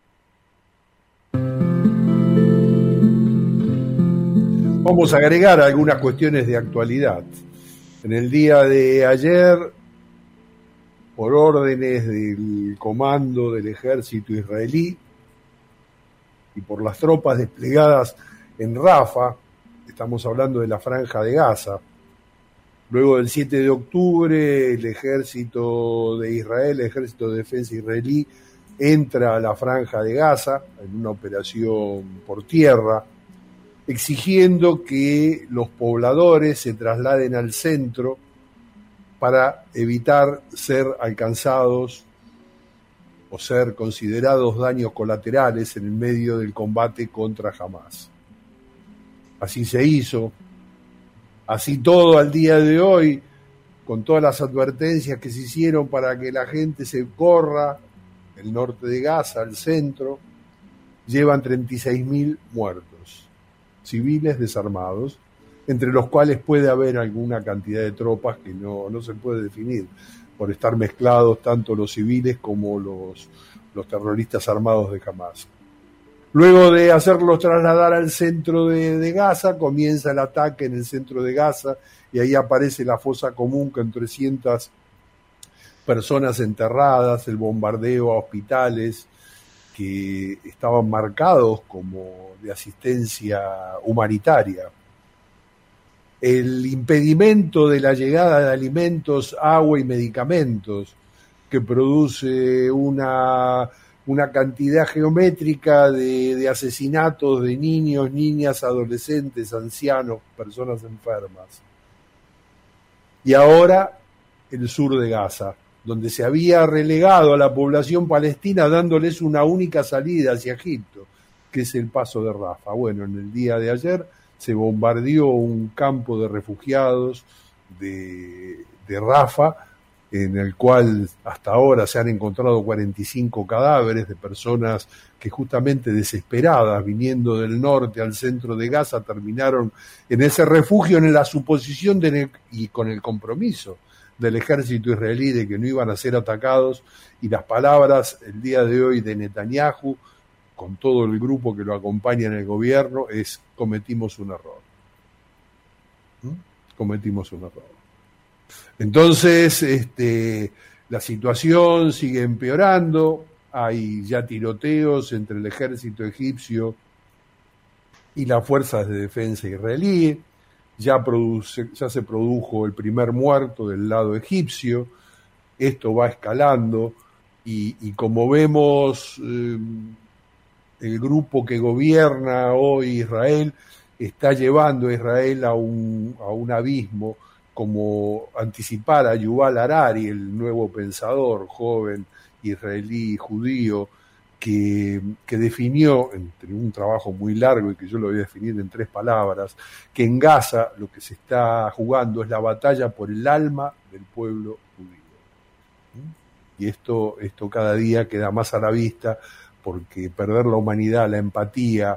Vamos a agregar algunas cuestiones de actualidad. En el día de ayer, por órdenes del comando del ejército israelí y por las tropas desplegadas en Rafah, estamos hablando de la Franja de Gaza, luego del 7 de octubre el ejército de Israel, el ejército de defensa israelí, entra a la Franja de Gaza en una operación por tierra, exigiendo que los pobladores se trasladen al centro para evitar ser alcanzados o ser considerados daños colaterales en el medio del combate contra Hamás. Así se hizo, así todo al día de hoy, con todas las advertencias que se hicieron para que la gente se corra del norte de Gaza al centro, llevan 36.000 muertos. Civiles desarmados, entre los cuales puede haber alguna cantidad de tropas que no se puede definir, por estar mezclados tanto los civiles como los terroristas armados de Hamás. Luego de hacerlos trasladar al centro de Gaza, comienza el ataque en el centro de Gaza, y ahí aparece la fosa común con 300 personas enterradas, el bombardeo a hospitales que estaban marcados como de asistencia humanitaria, el impedimento de la llegada de alimentos, agua y medicamentos, que produce una cantidad geométrica de asesinatos de niños, niñas, adolescentes, ancianos, personas enfermas. Y ahora el sur de Gaza, donde se había relegado a la población palestina dándoles una única salida hacia Egipto, que es el paso de Rafah. Bueno, en el día de ayer se bombardeó un campo de refugiados de Rafah, en el cual hasta ahora se han encontrado 45 cadáveres de personas que, justamente desesperadas, viniendo del norte al centro de Gaza, terminaron en ese refugio, en la suposición y con el compromiso del ejército israelí de que no iban a ser atacados, y las palabras el día de hoy de Netanyahu, con todo el grupo que lo acompaña en el gobierno, es: cometimos un error. Cometimos un error. Entonces, la situación sigue empeorando, hay ya tiroteos entre el ejército egipcio y las fuerzas de defensa israelíes, ya se produjo el primer muerto del lado egipcio, esto va escalando y como vemos, el grupo que gobierna hoy Israel está llevando a Israel a un abismo, como anticipara Yuval Harari, el nuevo pensador joven israelí judío, que definió, entre un trabajo muy largo y que yo lo voy a definir en 3 palabras, que en Gaza lo que se está jugando es la batalla por el alma del pueblo judío. Y esto cada día queda más a la vista, porque perder la humanidad, la empatía,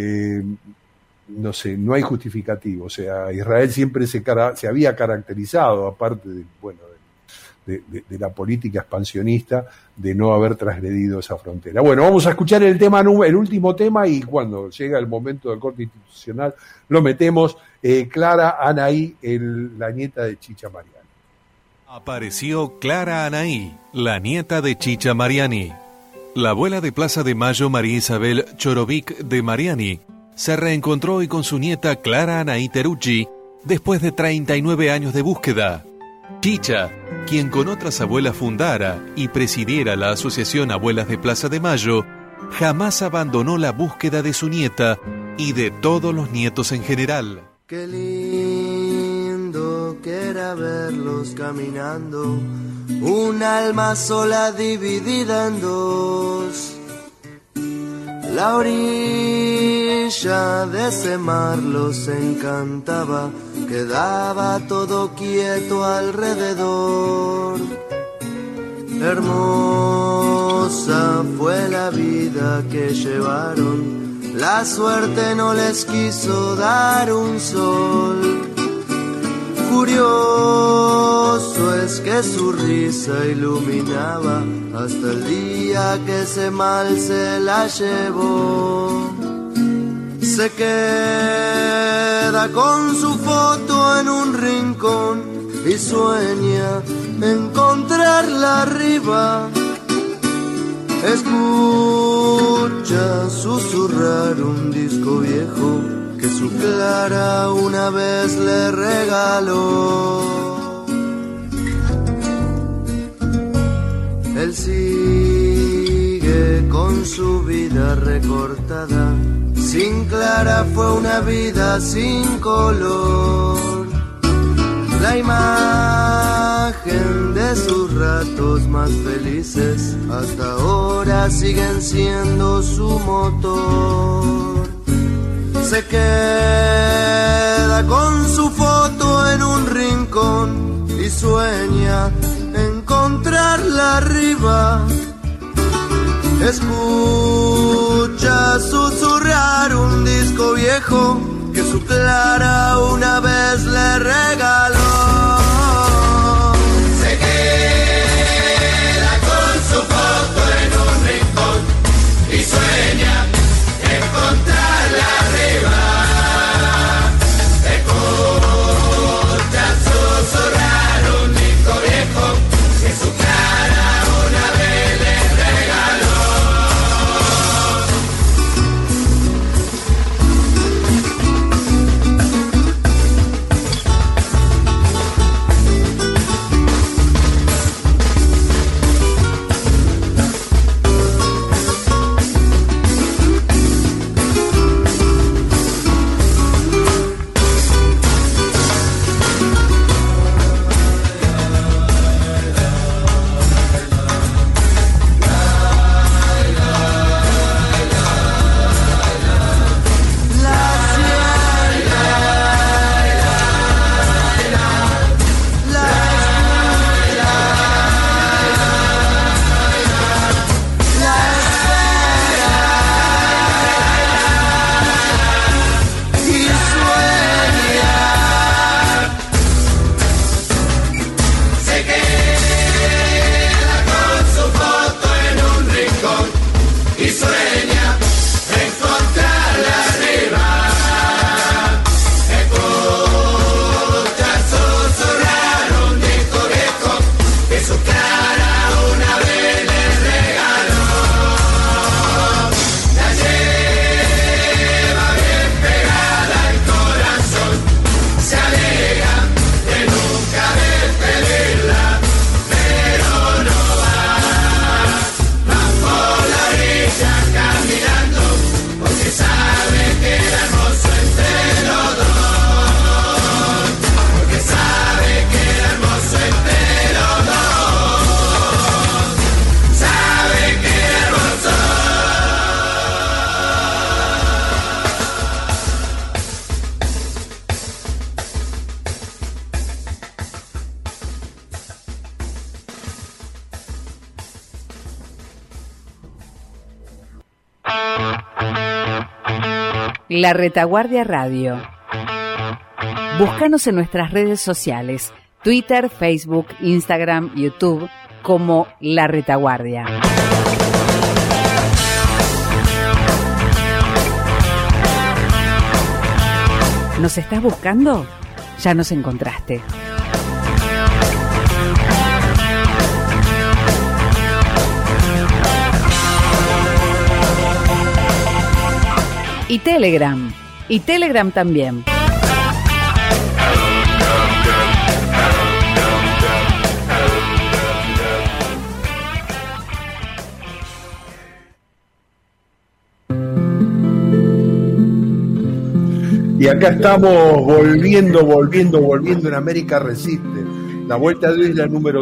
no sé, no hay justificativo. O sea, Israel siempre se había caracterizado, aparte de la política expansionista, de no haber transgredido esa frontera. Bueno, vamos a escuchar el último tema, y cuando llega el momento del corte institucional lo metemos. Clara Anaí, la nieta de Chicha Mariani. Apareció Clara Anaí, la nieta de Chicha Mariani. La abuela de Plaza de Mayo, María Isabel Chorovic de Mariani, se reencontró hoy con su nieta Clara Anaí Terucci después de 39 años de búsqueda. Chicha, quien con otras abuelas fundara y presidiera la Asociación Abuelas de Plaza de Mayo, jamás abandonó la búsqueda de su nieta y de todos los nietos en general. Qué lindo que era verlos caminando, un alma sola dividida en dos. La orilla de ese mar los encantaba, quedaba todo quieto alrededor. Hermosa fue la vida que llevaron, la suerte no les quiso dar un sol. Curioso es que su risa iluminaba hasta el día que ese mal se la llevó. Se queda con su foto en un rincón y sueña encontrarla arriba. Escucha susurrar un disco viejo que su Clara una vez le regaló. Él sigue con su vida recortada, sin Clara fue una vida sin color. La imagen de sus ratos más felices hasta ahora siguen siendo su motor. Se queda con su foto en un rincón y sueña encontrarla arriba. Escucha susurrar un disco viejo que su Clara una vez le regaló. Se queda con su foto en un rincón y sueña encontrarla arriba. Escucha susurrar un disco viejo que su Clara una vez le regaló. La Retaguardia Radio. Búscanos en nuestras redes sociales, Twitter, Facebook, Instagram, YouTube, como La Retaguardia. ¿Nos estás buscando? Ya nos encontraste. Y Telegram también. Y acá estamos volviendo en América Resiste. La vuelta de hoy es la número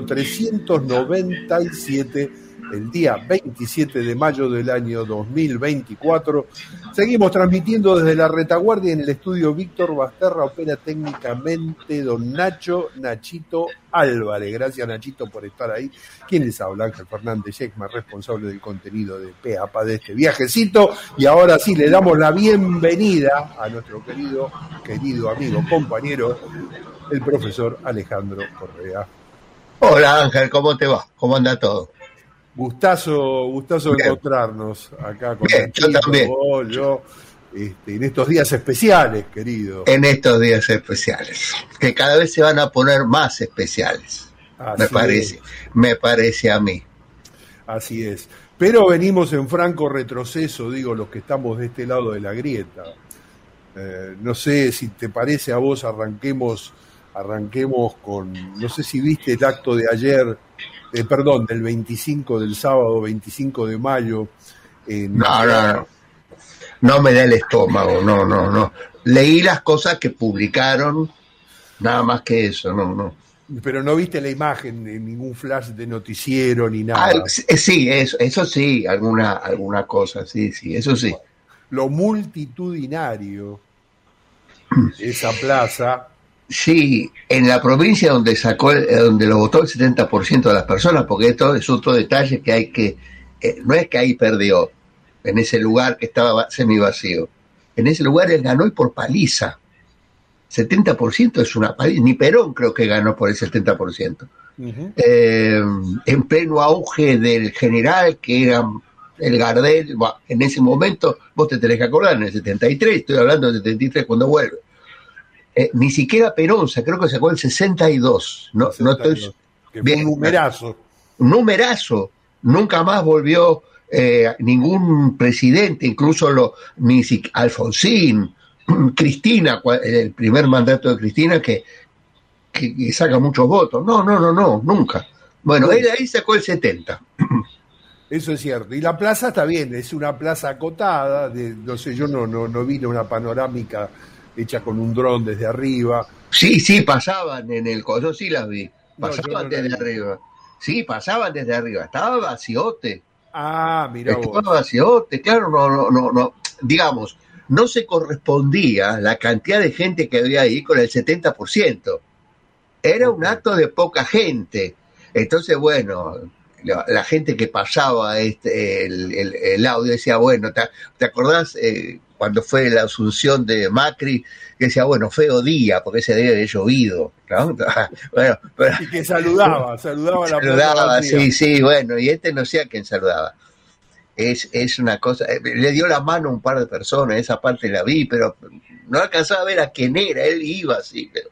397, el día 27 de mayo del año 2024. Seguimos transmitiendo desde la retaguardia en el estudio Víctor Basterra, opera técnicamente don Nachito Álvarez. Gracias, Nachito, por estar ahí. ¿Quién les habla? Ángel Fernández Yecma, responsable del contenido de PEAPA de este viajecito. Y ahora sí, le damos la bienvenida a nuestro querido amigo, compañero, el profesor Alejandro Correa. Hola, Ángel, ¿cómo te va? ¿Cómo anda todo? Gustazo encontrarnos acá con Nachito, yo también. Yo, en estos días especiales, querido. En estos días especiales, que cada vez se van a poner más especiales, me parece a mí. Así es. Pero venimos en franco retroceso, digo, los que estamos de este lado de la grieta. No sé si te parece a vos, arranquemos con, no sé si viste el acto de ayer, del 25, del sábado 25 de mayo. No me da el estómago, no. Leí las cosas que publicaron, nada más que eso, no. Pero no viste la imagen en ningún flash de noticiero ni nada. Sí, eso sí, alguna cosa, sí, eso sí. Lo multitudinario de esa plaza. Sí, en la provincia donde lo votó el 70% de las personas, porque esto es otro detalle que hay que, no es que ahí perdió, en ese lugar que estaba semivacío. En ese lugar él ganó y por paliza. 70% es una paliza. Ni Perón creo que ganó por el 70%. Uh-huh. En pleno auge del general, que era el Gardel, en ese momento, vos te tenés que acordar, en el 73, estoy hablando del 73 cuando vuelve. Ni siquiera Perón, creo que sacó el 62. No estoy bien. Un numerazo. Nunca más volvió ningún presidente, incluso Alfonsín, Cristina, el primer mandato de Cristina que saca muchos votos. No, nunca. Bueno, él ahí sacó el 70. Eso es cierto. Y la plaza está bien, es una plaza acotada, no sé, yo no vi una panorámica hecha con un dron desde arriba. Sí, pasaban en el coso, sí las vi. Pasaban desde arriba. Sí, pasaban desde arriba. Estaba vaciote. Ah, mira vos. Estaba vaciote, claro, no. Digamos, no se correspondía la cantidad de gente que había ahí con el 70%. Era un acto de poca gente. Entonces, bueno, la gente que pasaba el audio decía, bueno, ¿te acordás cuando fue la asunción de Macri? Que decía, bueno, feo día, porque ese día había llovido, ¿no? Bueno, y que saludaba a la sí, bueno, y no sé a quién saludaba. Es una cosa, le dio la mano a un par de personas, esa parte la vi, pero no alcanzaba a ver a quién era, él iba así, pero...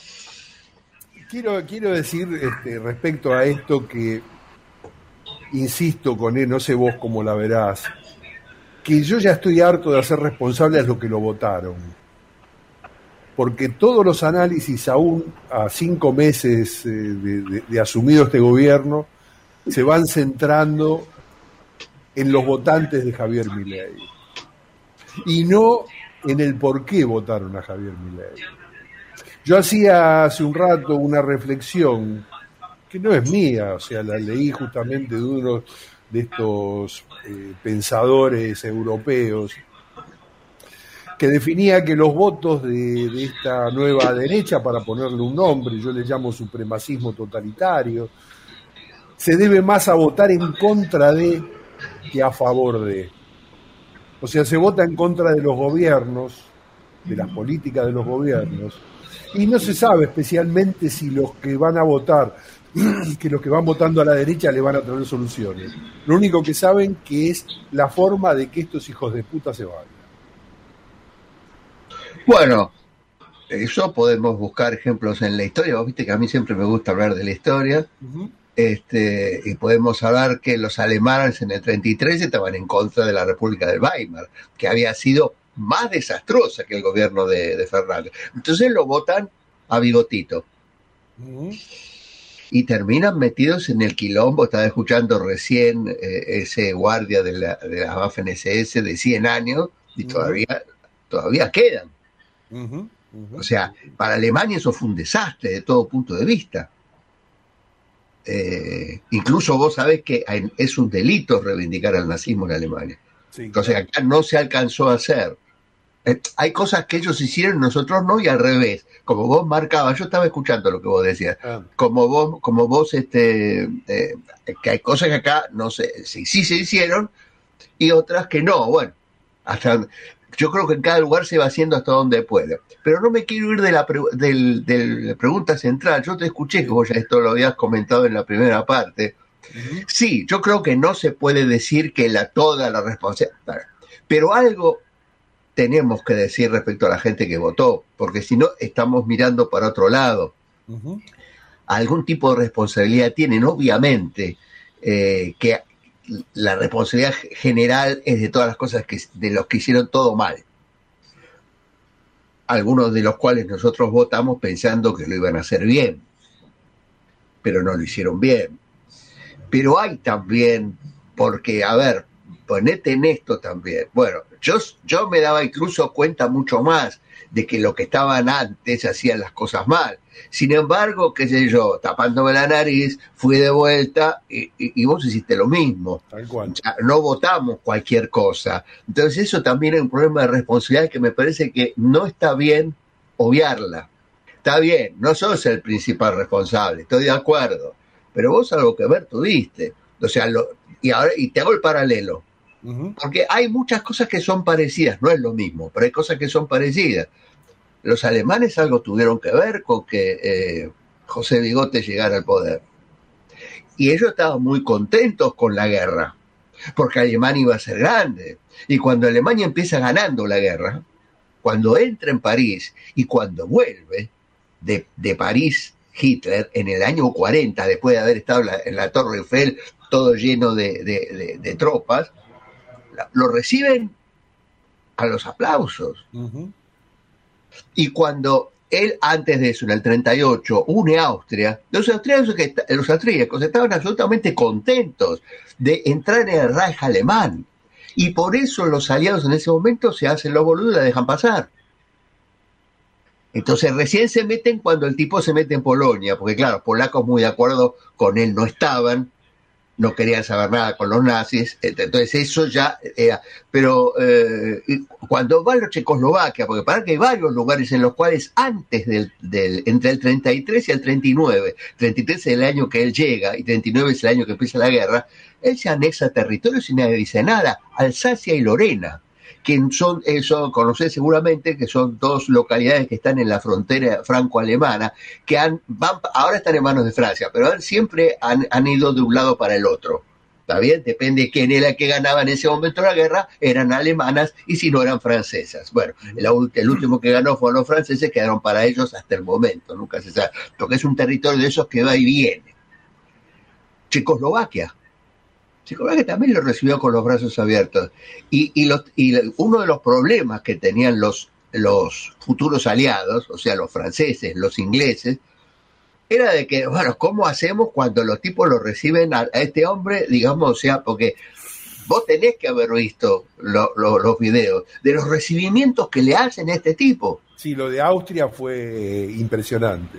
Quiero decir respecto a esto que insisto con él, no sé vos cómo la verás, que yo ya estoy harto de hacer responsables a los que lo votaron, porque todos los análisis aún a 5 meses de asumido este gobierno se van centrando en los votantes de Javier Milei y no en el por qué votaron a Javier Milei. Yo hacía hace un rato una reflexión que no es mía, o sea, la leí justamente de uno de estos pensadores europeos que definía que los votos de esta nueva derecha, para ponerle un nombre, yo le llamo supremacismo totalitario, se debe más a votar en contra de que a favor de. O O sea, se vota en contra de los gobiernos, de las políticas de los gobiernos, y no se sabe especialmente si los que van a votar, que los que van votando a la derecha le van a traer soluciones. Lo único que saben que es la forma de que estos hijos de puta se vayan. Bueno, eso podemos buscar ejemplos en la historia. Vos viste que a mí siempre me gusta hablar de la historia. Y podemos hablar que los alemanes en el 33 estaban en contra de la República de Weimar, que había sido más desastrosa que el gobierno de Fernández. Entonces lo votan a Bigotito. Y terminan metidos en el quilombo. Estaba escuchando recién ese guardia de la Waffen-SS de 100 años y todavía quedan. O sea, para Alemania eso fue un desastre de todo punto de vista. Incluso vos sabés que es un delito reivindicar al nazismo en Alemania. Sí, claro. O sea, acá no se alcanzó a hacer. Hay cosas que ellos hicieron, nosotros no, y al revés. Como vos marcabas, yo estaba escuchando lo que vos decías. Como vos que hay cosas que acá no sé, sí se hicieron y otras que no. Bueno, yo creo que en cada lugar se va haciendo hasta donde puede. Pero no me quiero ir de la pregunta central. Yo te escuché que vos ya esto lo habías comentado en la primera parte. Sí, yo creo que no se puede decir que toda la responsabilidad. Pero algo tenemos que decir respecto a la gente que votó, porque si no estamos mirando para otro lado. Algún tipo de responsabilidad tienen, obviamente, que la responsabilidad general es de todas las cosas de los que hicieron todo mal. Algunos de los cuales nosotros votamos pensando que lo iban a hacer bien, pero no lo hicieron bien. Pero hay también, porque, a ver, ponete en esto también. Bueno, yo me daba incluso cuenta mucho más de que lo que estaban antes hacían las cosas mal. Sin embargo, qué sé yo, tapándome la nariz, fui de vuelta y vos hiciste lo mismo. Tal cual. O sea, no votamos cualquier cosa. Entonces eso también es un problema de responsabilidad que me parece que no está bien obviarla. Está bien, no sos el principal responsable, estoy de acuerdo, pero vos algo que ver tuviste. O sea, y te hago el paralelo. Porque hay muchas cosas que son parecidas, no es lo mismo, pero hay cosas que son parecidas. Los alemanes algo tuvieron que ver con que José Bigote llegara al poder. Y ellos estaban muy contentos con la guerra, porque Alemania iba a ser grande. Y cuando Alemania empieza ganando la guerra, cuando entra en París y cuando vuelve de París Hitler en el año 40, después de haber estado en la Torre Eiffel, todo lleno de tropas, lo reciben a los aplausos. Y cuando él, antes de eso, en el 38, une Austria, los austríacos estaban absolutamente contentos de entrar en el Reich alemán. Y por eso los aliados en ese momento se hacen los boludos y la dejan pasar. Entonces recién se meten cuando el tipo se mete en Polonia, porque claro, polacos muy de acuerdo con él no estaban, no querían saber nada con los nazis, entonces eso ya era. Pero cuando va a Checoslovaquia, porque para que hay varios lugares en los cuales antes entre el 33 y el 39, 33 es el año que él llega y 39 es el año que empieza la guerra, él se anexa territorios y nadie dice nada. Alsacia y Lorena, que son conocés seguramente, que son dos localidades que están en la frontera franco-alemana, que ahora están en manos de Francia, pero siempre han ido de un lado para el otro. ¿Está bien? Depende de quién era el que ganaba en ese momento la guerra, eran alemanas y si no eran francesas. Bueno, el último que ganó fueron los franceses, quedaron para ellos hasta el momento, nunca se sabe, porque es un territorio de esos que va y viene. Checoslovaquia también lo recibió con los brazos abiertos. Y uno de los problemas que tenían los futuros aliados, o sea, los franceses, los ingleses, era de que, bueno, ¿cómo hacemos cuando los tipos lo reciben a este hombre? Digamos, o sea, porque vos tenés que haber visto los videos de los recibimientos que le hacen a este tipo. Sí, lo de Austria fue impresionante.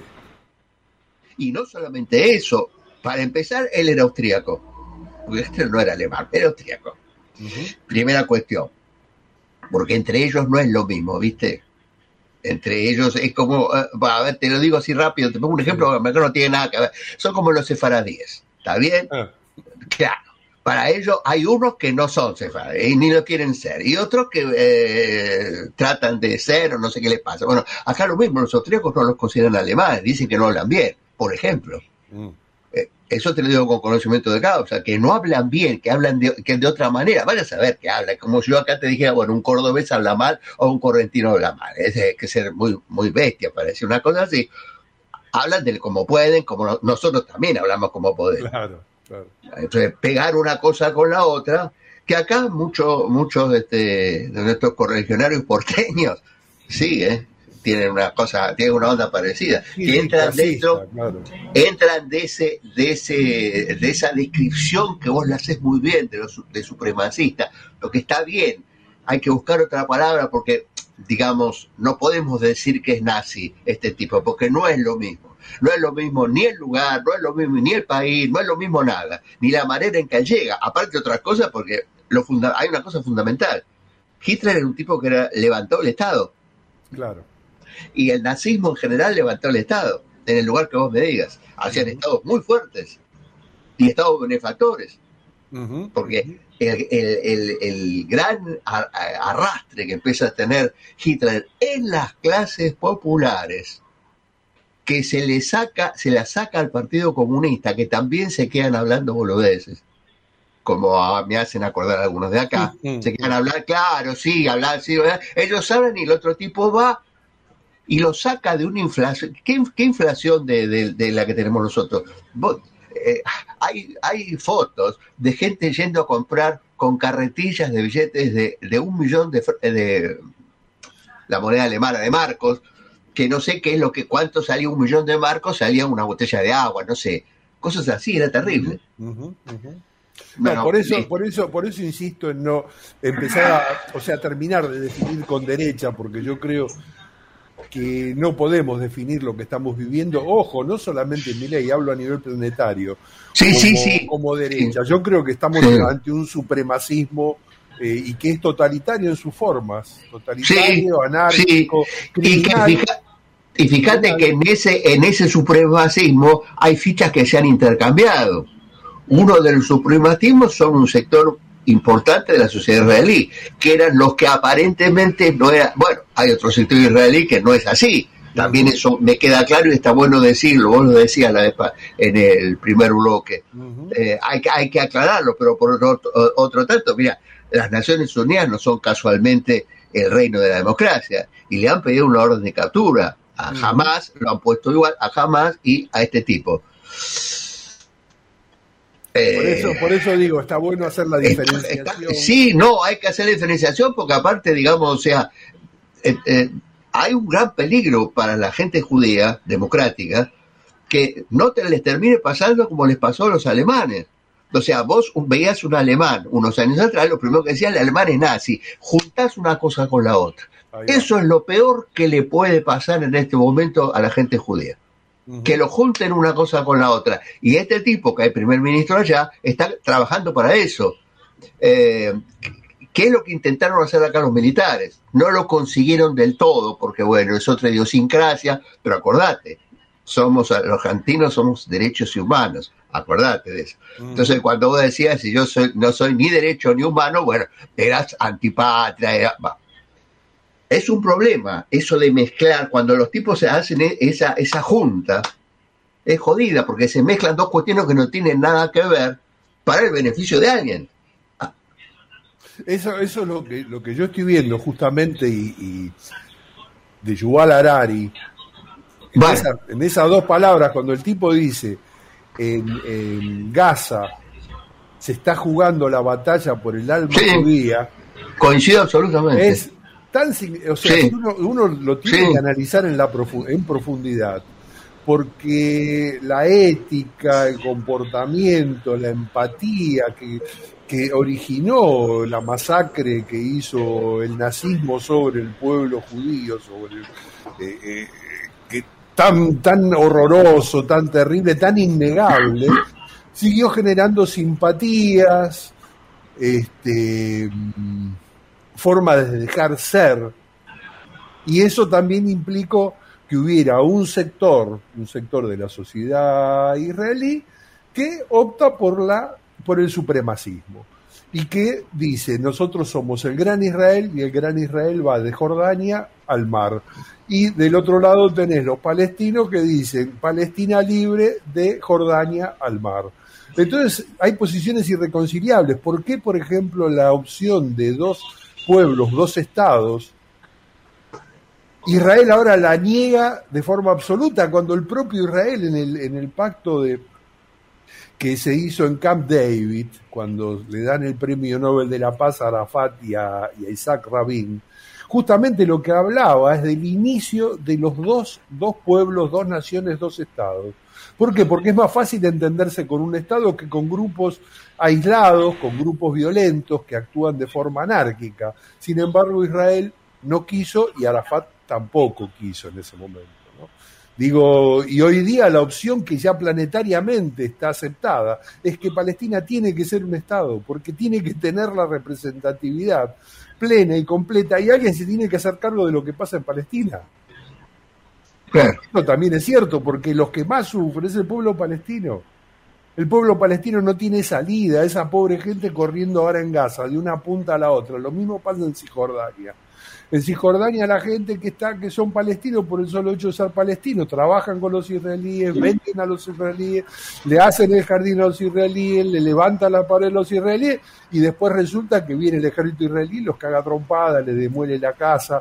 Y no solamente eso, para empezar, él era austríaco. Porque este no era alemán, era austríaco. Primera cuestión, porque entre ellos no es lo mismo, ¿viste? Entre ellos es como, a ver, te lo digo así rápido, te pongo un ejemplo, que no tiene nada que ver. Son como los sefaradíes, ¿está bien? Claro, Para ellos hay unos que no son sefardíes y ni lo quieren ser, y otros que tratan de ser o no sé qué les pasa. Bueno, acá lo mismo, los austríacos no los consideran alemanes, dicen que no hablan bien, por ejemplo. Eso te lo digo con conocimiento de causa, que no hablan bien, que hablan de otra manera. Vaya a saber que hablan, como si yo acá te dijera, bueno, un cordobés habla mal o un correntino habla mal. Hay que ser muy, muy bestia para decir una cosa así. Hablan de como pueden, como nosotros también hablamos como podemos. Claro. Entonces, pegar una cosa con la otra, que acá muchos de nuestros correligionarios porteños, sí, tienen una onda parecida, sí, que entran dentro, claro. Entran de esa descripción que vos le haces muy bien de supremacista, lo que está bien. Hay que buscar otra palabra porque, digamos, no podemos decir que es nazi este tipo, porque no es lo mismo. No es lo mismo ni el lugar, no es lo mismo ni el país, no es lo mismo nada, ni la manera en que llega. Aparte de otras cosas, porque hay una cosa fundamental. Hitler era un tipo que levantó el Estado. Claro. Y el nazismo en general levantó el Estado, en el lugar que vos me digas. Hacían estados muy fuertes y estados benefactores. Porque el gran arrastre que empieza a tener Hitler en las clases populares, que se la saca al Partido Comunista, que también se quedan hablando boludeces, como me hacen acordar algunos de acá, se quedan a hablar, claro, sí, hablar, sí, ¿verdad? Ellos hablan y el otro tipo va y lo saca de una inflación. ¿Qué inflación de la que tenemos nosotros? Hay fotos de gente yendo a comprar con carretillas de billetes de 1 millón de la moneda alemana de marcos, que no sé qué es cuánto salía 1 millón de marcos, salía una botella de agua, no sé, cosas así, era terrible. No, por eso insisto en no empezar a terminar de definir con derecha, porque yo creo que no podemos definir lo que estamos viviendo. Ojo, no solamente en Milei, hablo a nivel planetario, como derecha. Yo creo que estamos ante un supremacismo y que es totalitario en sus formas, totalitario, anárquico, criminal. Y fíjate que en ese supremacismo hay fichas que se han intercambiado. Uno de los suprematismos son un sector importante de la sociedad israelí, que eran los que aparentemente no eran. Bueno, hay otro sector israelí que no es así. También eso me queda claro y está bueno decirlo. Vos lo decías en el primer bloque. Hay que aclararlo, pero por otro tanto, mira, las Naciones Unidas no son casualmente el reino de la democracia y le han pedido una orden de captura a Hamas, lo han puesto igual a Hamas y a este tipo. Por eso digo, está bueno hacer la diferenciación. Hay que hacer la diferenciación porque aparte, digamos, hay un gran peligro para la gente judía democrática que no les termine pasando como les pasó a los alemanes. O sea, vos veías un alemán unos años atrás, lo primero que decía el alemán es nazi, juntás una cosa con la otra. Eso es lo peor que le puede pasar en este momento a la gente judía. Que lo junten una cosa con la otra. Y este tipo, que es primer ministro allá, está trabajando para eso. ¿Qué es lo que intentaron hacer acá los militares? No lo consiguieron del todo, porque bueno, es otra idiosincrasia, pero acordate, los argentinos somos derechos y humanos, acordate de eso. Entonces, cuando vos decías, si yo no soy ni derecho ni humano, bueno, eras antipatria, es un problema eso de mezclar. Cuando los tipos se hacen esa junta, es jodida, porque se mezclan dos cuestiones que no tienen nada que ver para el beneficio de alguien. Eso es lo que yo estoy viendo justamente y de Yuval Harari en esas dos palabras, cuando el tipo dice en Gaza se está jugando la batalla por el alma judía, coincido absolutamente. Es tan, uno lo tiene que analizar en profundidad, porque la ética, el comportamiento, la empatía que originó la masacre que hizo el nazismo sobre el pueblo judío, que tan horroroso, tan terrible, tan innegable, siguió generando simpatías, forma de dejar ser, y eso también implicó que hubiera un sector de la sociedad israelí que opta por la por el supremacismo. Y que dice, nosotros somos el Gran Israel y el Gran Israel va de Jordania al mar. Y del otro lado tenés los palestinos que dicen Palestina libre de Jordania al mar. Entonces hay posiciones irreconciliables. ¿Por qué, por ejemplo, la opción de 2 pueblos, 2 estados, Israel ahora la niega de forma absoluta, cuando el propio Israel en el pacto que se hizo en Camp David, cuando le dan el premio Nobel de la Paz a Arafat y a Isaac Rabin, justamente lo que hablaba es del inicio de los dos pueblos, 2 naciones, 2 estados. ¿Por qué? Porque es más fácil entenderse con un estado que con grupos aislados, con grupos violentos que actúan de forma anárquica. Sin embargo, Israel no quiso y Arafat tampoco quiso en ese momento, ¿no? Digo, y hoy día la opción que ya planetariamente está aceptada es que Palestina tiene que ser un Estado, porque tiene que tener la representatividad plena y completa, y alguien se tiene que hacer cargo de lo que pasa en Palestina. Claro. Esto también es cierto, porque los que más sufren es el pueblo palestino. El pueblo palestino no tiene salida, esa pobre gente corriendo ahora en Gaza, de una punta a la otra. Lo mismo pasa en Cisjordania. En Cisjordania la gente que son palestinos por el solo hecho de ser palestinos, trabajan con los israelíes, venden a los israelíes, le hacen el jardín a los israelíes, le levantan la pared a los israelíes y después resulta que viene el ejército israelí, los caga trompada, le demuele la casa.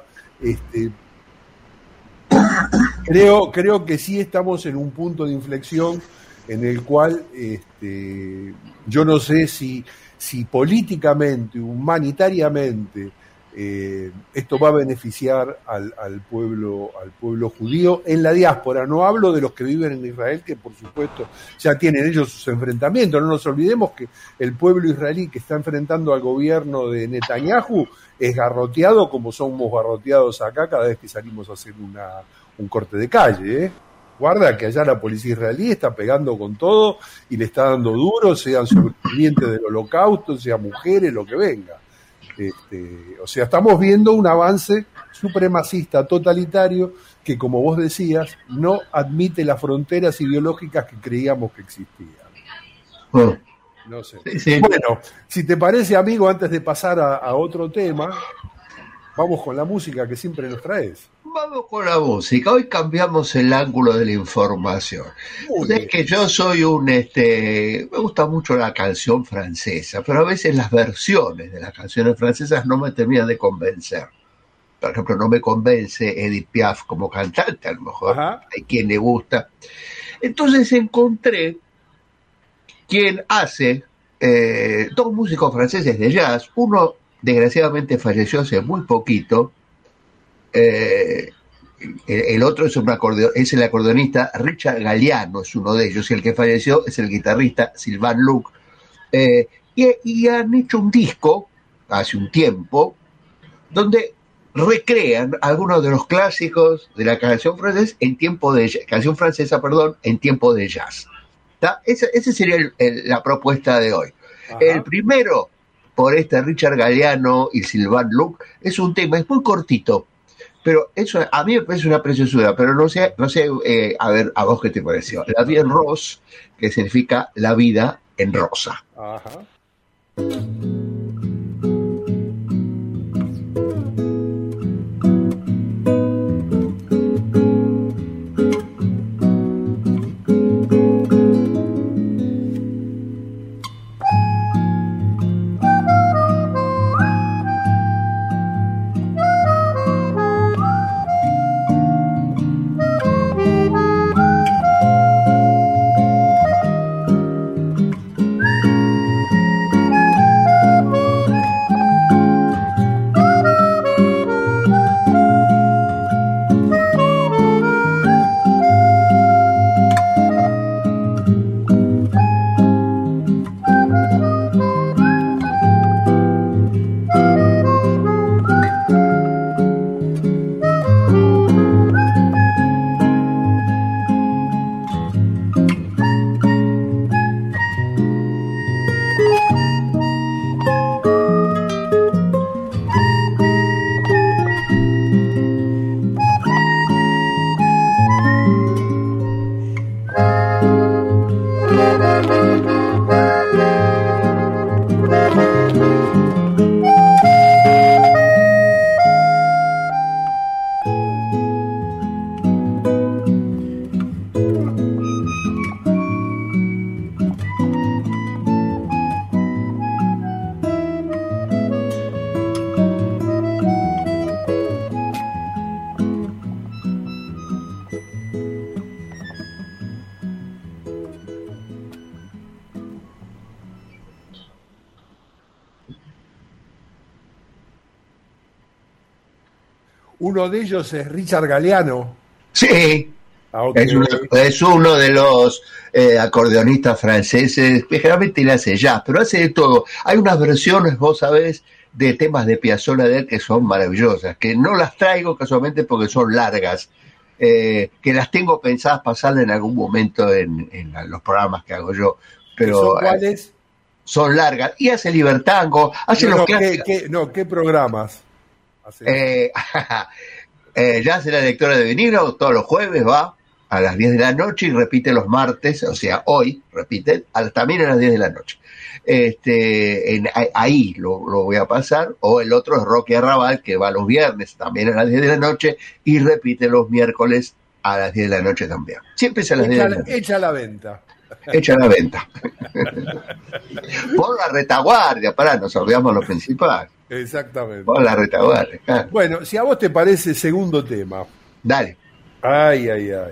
Creo que sí estamos en un punto de inflexión en el cual yo no sé si políticamente, humanitariamente, esto va a beneficiar al pueblo judío en la diáspora. No hablo de los que viven en Israel, que por supuesto ya tienen ellos sus enfrentamientos. No nos olvidemos que el pueblo israelí que está enfrentando al gobierno de Netanyahu es garroteado como somos garroteados acá cada vez que salimos a hacer un corte de calle, ¿eh? Guarda que allá la policía israelí está pegando con todo y le está dando duro, sean sobrevivientes del holocausto, sean mujeres, lo que venga. O sea, estamos viendo un avance supremacista totalitario que, como vos decías, no admite las fronteras ideológicas que creíamos que existían. No sé. Sí. Bueno, si te parece, amigo, antes de pasar a otro tema, vamos con la música que siempre nos traes. Vamos con la música. Hoy cambiamos el ángulo de la información. Es que yo soy me gusta mucho la canción francesa, pero a veces las versiones de las canciones francesas no me terminan de convencer. Por ejemplo, no me convence Edith Piaf como cantante, a lo mejor hay quien le gusta. Entonces encontré quien hace 2 músicos franceses de jazz. Uno desgraciadamente falleció hace muy poquito. El otro es el acordeonista Richard Galliano, es uno de ellos, y el que falleció es el guitarrista Sylvain Luc. Y han hecho un disco hace un tiempo donde recrean algunos de los clásicos de la canción francesa en tiempo de jazz. Esa sería la propuesta de hoy. Ajá. El primero, por Richard Galliano y Sylvain Luc, es un tema, es muy cortito, pero eso a mí me parece una preciosura, pero no sé, a ver, ¿a vos qué te pareció? La vie en rose, que significa la vida en rosa. Ajá. Uno de ellos es Richard Galeano. Sí, es uno de los acordeonistas franceses, que generalmente le hace jazz, pero hace de todo. Hay unas versiones, vos sabés, de temas de Piazzolla de él que son maravillosas, que no las traigo casualmente porque son largas, que las tengo pensadas pasarle en algún momento en los programas que hago yo. Pero ¿Son cuáles? Son largas. Y hace Libertango, hace los clásicos. ¿Qué programas? Ya hace la lectora de vinilo, todos los jueves va a las 10 de la noche y repite los martes, o sea, hoy repite, también a las 10 de la noche. Ahí lo voy a pasar, o el otro es Rocky Arrabal, que va los viernes también a las 10 de la noche y repite los miércoles a las 10 de la noche también. Siempre es a las 10 de la noche. Echa la venta. Echa la venta. Por la retaguardia, nos olvidamos lo principal. Exactamente. Por la retaguardia. Claro. Bueno, si a vos te parece, segundo tema. Dale. Ay.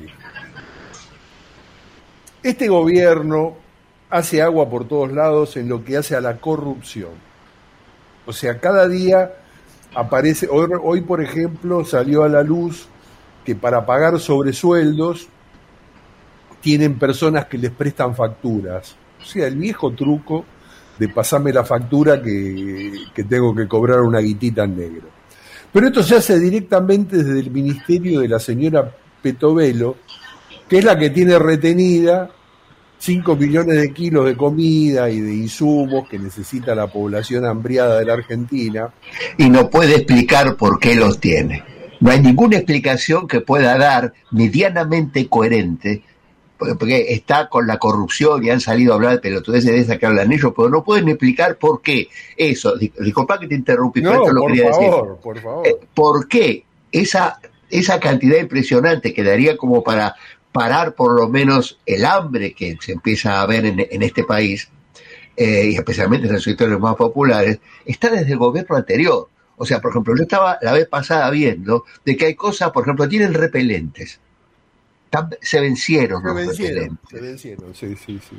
Este gobierno hace agua por todos lados en lo que hace a la corrupción. O sea, cada día aparece, hoy por ejemplo salió a la luz que para pagar sobresueldos tienen personas que les prestan facturas. O sea, el viejo truco de pasarme la factura que tengo que cobrar una guitita en negro. Pero esto se hace directamente desde el ministerio de la señora Petovelo, que es la que tiene retenida 5 millones de kilos de comida y de insumos que necesita la población hambriada de la Argentina. Y no puede explicar por qué los tiene. No hay ninguna explicación que pueda dar medianamente coherente, porque está con la corrupción y han salido a hablar de pelotudeces de esa que hablan ellos, pero no pueden explicar por qué eso. Disculpa que te interrumpí, pero esto lo quería decir. Por favor. ¿Por qué esa cantidad impresionante que daría como para parar por lo menos el hambre que se empieza a ver en este país, y especialmente en los sectores más populares, está desde el gobierno anterior? O sea, por ejemplo, yo estaba la vez pasada viendo de que hay cosas, por ejemplo, tienen repelentes. Se vencieron los repelentes. Se vencieron, sí.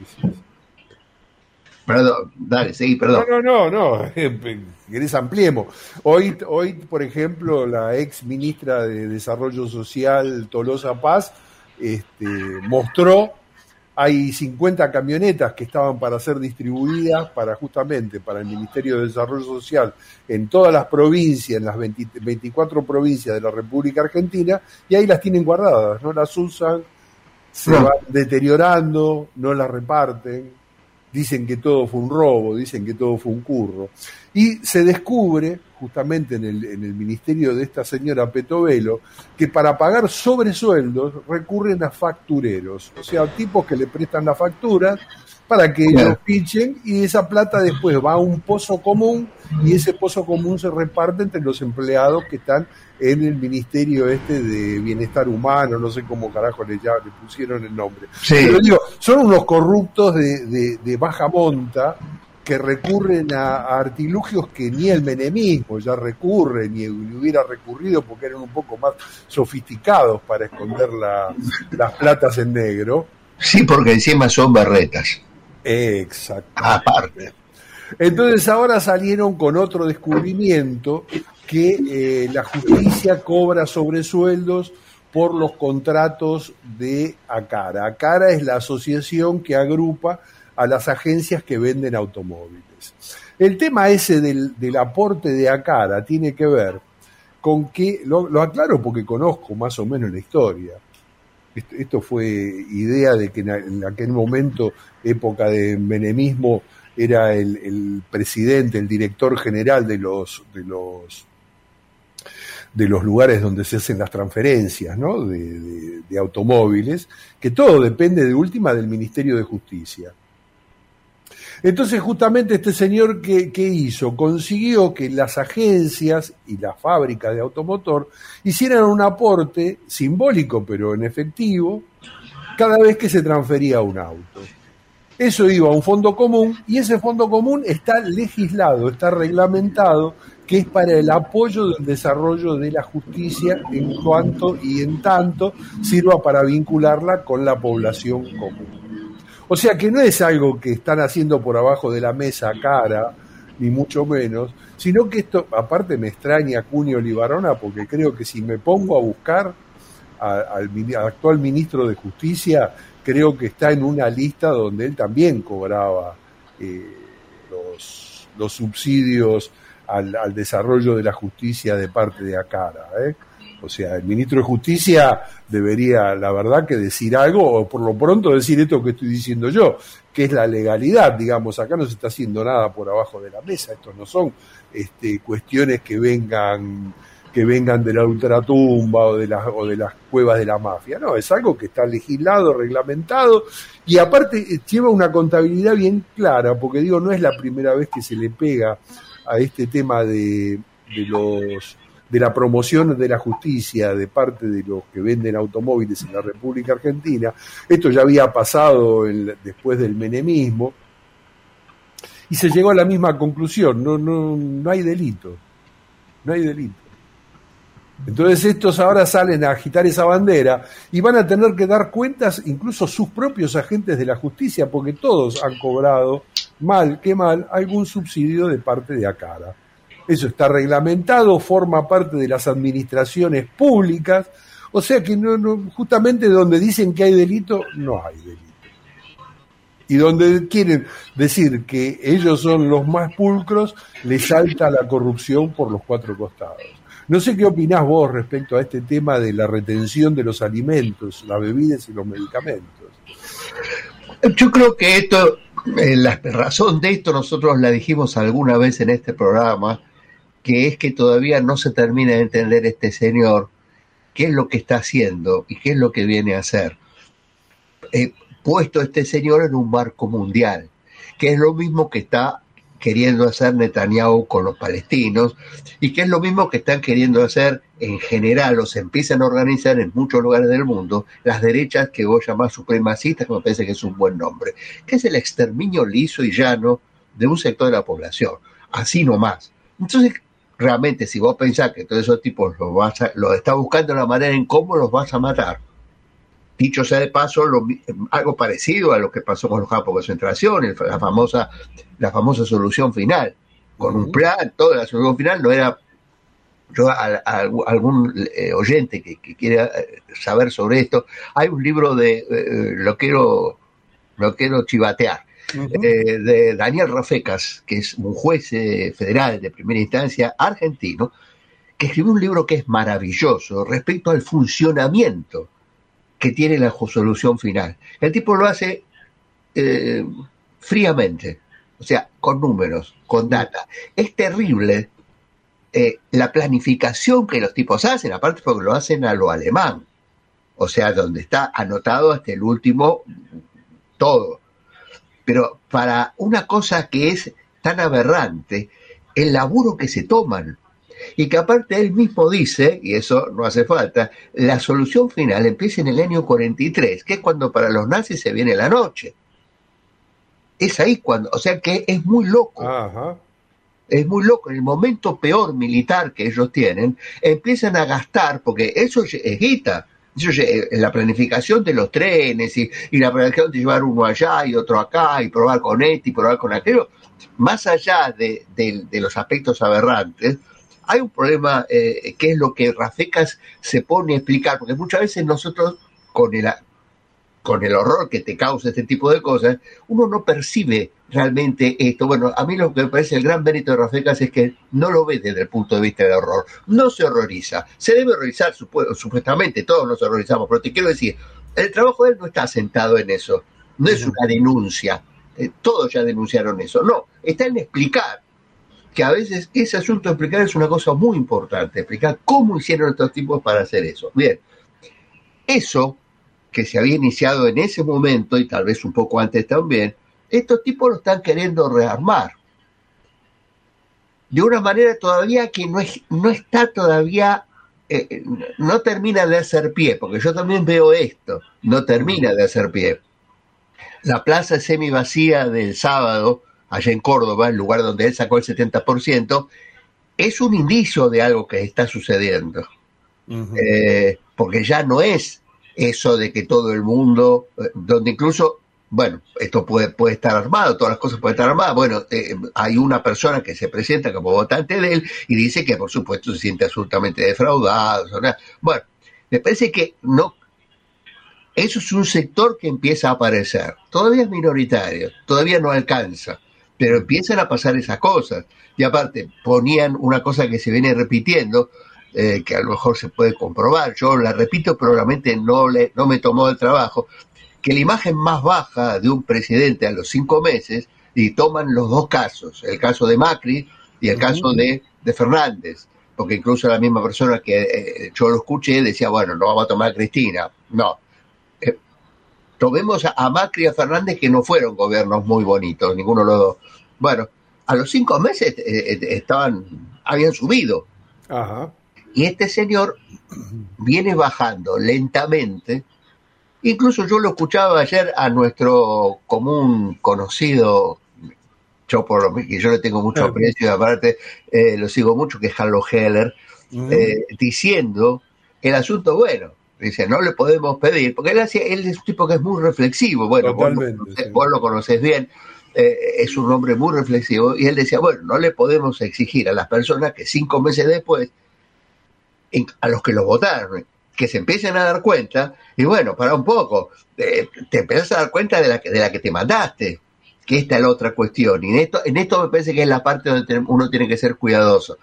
Perdón, dale, seguí, perdón. No, querés ampliemos. Hoy, por ejemplo, la ex ministra de Desarrollo Social, Tolosa Paz, mostró, hay 50 camionetas que estaban para ser distribuidas justamente para el Ministerio de Desarrollo Social en todas las provincias, en las 24 provincias de la República Argentina, y ahí las tienen guardadas, no las usan, se van deteriorando, no las reparten, dicen que todo fue un robo, dicen que todo fue un curro. Y se descubre, justamente en el ministerio de esta señora Petovelo, que para pagar sobresueldos recurren a factureros, o sea, tipos que le prestan la factura para que ellos pinchen, y esa plata después va a un pozo común, y ese pozo común se reparte entre los empleados que están en el Ministerio de Bienestar Humano, no sé cómo carajo le pusieron el nombre. Sí. Pero digo, son unos corruptos de baja monta que recurren a artilugios que ni el menemismo ya recurre, ni hubiera recurrido porque eran un poco más sofisticados para esconder las platas en negro. Sí, porque encima son berretas. Exacto. Aparte. Entonces ahora salieron con otro descubrimiento, que la justicia cobra sobresueldos por los contratos de ACARA. ACARA es la asociación que agrupa a las agencias que venden automóviles. El tema ese del aporte de ACARA tiene que ver con que, lo aclaro porque conozco más o menos la historia. Esto fue idea de que en aquel momento, época de menemismo, era el presidente, el director general de los lugares donde se hacen las transferencias, ¿no? de automóviles, que todo depende de última del Ministerio de Justicia. Entonces justamente este señor ¿qué hizo? Consiguió que las agencias y las fábricas de automotor hicieran un aporte simbólico pero en efectivo cada vez que se transfería un auto. Eso iba a un fondo común, y ese fondo común está legislado, está reglamentado, que es para el apoyo del desarrollo de la justicia en cuanto y en tanto sirva para vincularla con la población común. O sea que no es algo que están haciendo por abajo de la mesa ACARA ni mucho menos, sino que esto, aparte me extraña Cunio Libarona, porque creo que si me pongo a buscar al actual ministro de Justicia, creo que está en una lista donde él también cobraba los subsidios al desarrollo de la justicia de parte de Acara, O sea, el ministro de Justicia debería, la verdad, que decir algo, o por lo pronto decir esto que estoy diciendo yo, que es la legalidad, digamos. Acá no se está haciendo nada por abajo de la mesa, estos no son cuestiones que vengan de la ultratumba o de las cuevas de la mafia, no, es algo que está legislado, reglamentado, y aparte lleva una contabilidad bien clara, porque digo, no es la primera vez que se le pega a este tema de la promoción de la justicia de parte de los que venden automóviles en la República Argentina. Esto ya había pasado después del menemismo, y se llegó a la misma conclusión, no hay delito, no hay delito. Entonces estos ahora salen a agitar esa bandera y van a tener que dar cuentas incluso sus propios agentes de la justicia, porque todos han cobrado, mal que mal, algún subsidio de parte de Acara. Eso está reglamentado, forma parte de las administraciones públicas, o sea que justamente donde dicen que hay delito, no hay delito. Y donde quieren decir que ellos son los más pulcros, les salta la corrupción por los cuatro costados. No sé qué opinás vos respecto a este tema de la retención de los alimentos, las bebidas y los medicamentos. Yo creo que esto, la razón de esto nosotros la dijimos alguna vez en este programa, que es que todavía no se termina de entender este señor qué es lo que está haciendo y qué es lo que viene a hacer. Puesto este señor en un marco mundial, que es lo mismo que está queriendo hacer Netanyahu con los palestinos, y que es lo mismo que están queriendo hacer en general, o se empiezan a organizar en muchos lugares del mundo, las derechas que vos llamás supremacistas, que me parece que es un buen nombre, que es el exterminio liso y llano de un sector de la población, así nomás. Entonces, realmente, si vos pensás que todos esos tipos los está buscando la manera en cómo los vas a matar, dicho sea de paso, algo parecido a lo que pasó con los campos de concentración, la famosa solución final, con un plan, toda la solución final no era. Yo a algún oyente que quiera saber sobre esto, hay un libro lo quiero chivatear, de Daniel Rafecas, que es un juez federal de primera instancia argentino, que escribió un libro que es maravilloso respecto al funcionamiento que tiene la solución final. El tipo lo hace fríamente, o sea, con números, con data. Es terrible la planificación que los tipos hacen, aparte porque lo hacen a lo alemán, o sea, donde está anotado hasta el último todo. Pero para una cosa que es tan aberrante, el laburo que se toman, y que aparte él mismo dice, y eso no hace falta, la solución final empieza en el año 43, que es cuando para los nazis se viene la noche. Es ahí cuando, o sea que es muy loco. Ajá. Es muy loco. En el momento peor militar que ellos tienen, empiezan a gastar, porque eso es guita. La planificación de los trenes y la planificación de llevar uno allá y otro acá y probar con este y probar con aquello, más allá de los aspectos aberrantes, hay un problema que es lo que Rafecas se pone a explicar, porque muchas veces nosotros, con el horror que te causa este tipo de cosas, uno no percibe realmente esto. Bueno, a mí lo que me parece el gran mérito de Rafecas es que no lo ve desde el punto de vista del horror, no se horroriza, se debe horrorizar, supuestamente todos nos horrorizamos, pero te quiero decir, el trabajo de él no está sentado en eso, no es una denuncia, todos ya denunciaron eso, no, está en explicar que a veces ese asunto de explicar es una cosa muy importante, explicar cómo hicieron estos tipos para hacer eso. Bien, eso que se había iniciado en ese momento, y tal vez un poco antes también, estos tipos lo están queriendo rearmar. De una manera todavía que no está todavía, no termina de hacer pie, porque yo también veo esto, no termina de hacer pie. La plaza semivacía del sábado, allá en Córdoba, el lugar donde él sacó el 70%, es un indicio de algo que está sucediendo. Porque ya no es eso de que todo el mundo, donde incluso bueno, esto puede estar armado, todas las cosas pueden estar armadas. Bueno, hay una persona que se presenta como votante de él y dice que por supuesto se siente absolutamente defraudado. Bueno, me parece que no. Eso es un sector que empieza a aparecer. Todavía es minoritario, todavía no alcanza, pero empiezan a pasar esas cosas. Y aparte, ponían una cosa que se viene repitiendo, que a lo mejor se puede comprobar. Yo la repito, pero realmente no me tomó el trabajo. Que la imagen más baja de un presidente a los 5 meses, y toman los dos casos, el caso de Macri y el caso de Fernández, porque incluso la misma persona que yo lo escuché decía, bueno, no vamos a tomar a Cristina. No. Tomemos a Macri y a Fernández, que no fueron gobiernos muy bonitos, ninguno de los dos. Bueno, a los 5 meses habían subido. Ajá. Y este señor viene bajando lentamente. Incluso yo lo escuchaba ayer a nuestro común conocido, yo le tengo mucho aprecio y aparte lo sigo mucho, que es Carlos Heller, diciendo el asunto, bueno, dice, no le podemos pedir, porque él es un tipo que es muy reflexivo, bueno, vos lo conocés bien, es un hombre muy reflexivo, y él decía, bueno, no le podemos exigir a las personas que 5 meses después, a los que los votaron, que se empiecen a dar cuenta, y bueno, para un poco, te empiezas a dar cuenta de la que te mandaste, que esta es la otra cuestión, y en esto me parece que es la parte donde uno tiene que ser cuidadoso,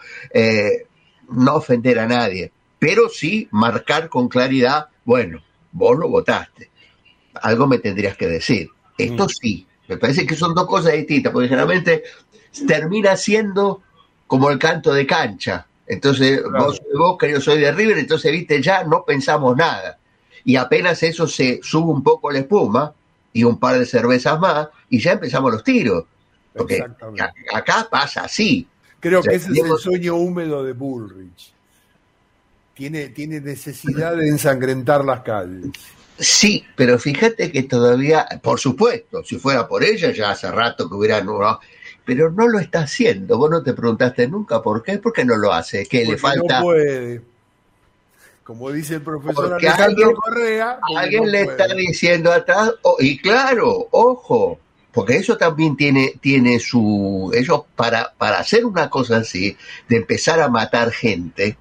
no ofender a nadie, pero sí marcar con claridad, bueno, vos lo votaste, algo me tendrías que decir, esto sí, me parece que son dos cosas distintas, porque generalmente termina siendo como el canto de cancha. Entonces, claro, vos sos de Boca, yo soy de River, entonces, viste, ya no pensamos nada. Y apenas eso se sube un poco la espuma y un par de cervezas más, y ya empezamos los tiros. Porque acá pasa así. Creo que ese es el sueño húmedo de Bullrich. Tiene necesidad de ensangrentar las calles. Sí, pero fíjate que todavía, por supuesto, si fuera por ella, ya hace rato que hubiera... pero no lo está haciendo. Vos no te preguntaste nunca por qué. ¿Por qué no lo hace? ¿Qué le falta? No puede. Como dice el profesor Alejandro Correa. Alguien le está diciendo atrás. Y claro, ojo, porque eso también tiene su... Ellos, para hacer una cosa así, de empezar a matar gente,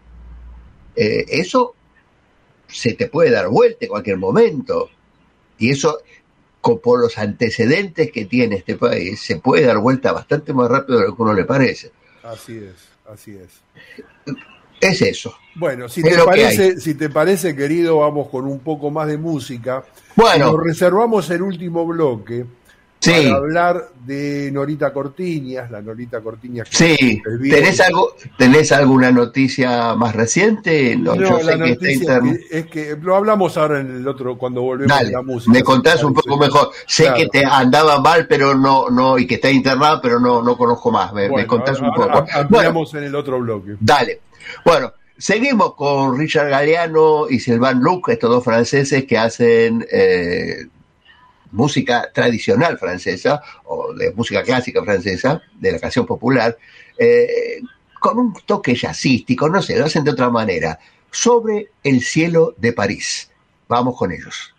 eso se te puede dar vuelta en cualquier momento. Y eso... por los antecedentes que tiene este país, se puede dar vuelta bastante más rápido de lo que uno le parece. Así es. Es eso. Bueno, si te parece, querido, vamos con un poco más de música. Bueno. Nos reservamos el último bloque para hablar de Norita Cortiñas, la Norita Cortiñas. Sí. ¿Tenés alguna noticia más reciente? No, yo sé que está es que lo hablamos ahora en el otro, cuando volvemos a la música. Me contás un poco mejor. Sé que te andaba mal, pero no, y que está internado, pero no conozco más. Me contás un poco. Ampliamos en el otro bloque. Dale. Bueno, seguimos con Richard Galliano y Sylvain Luc, estos dos franceses que hacen música tradicional francesa, o de música clásica francesa, de la canción popular, con un toque jazzístico, no sé, lo hacen de otra manera, Sobre el cielo de París. Vamos con ellos.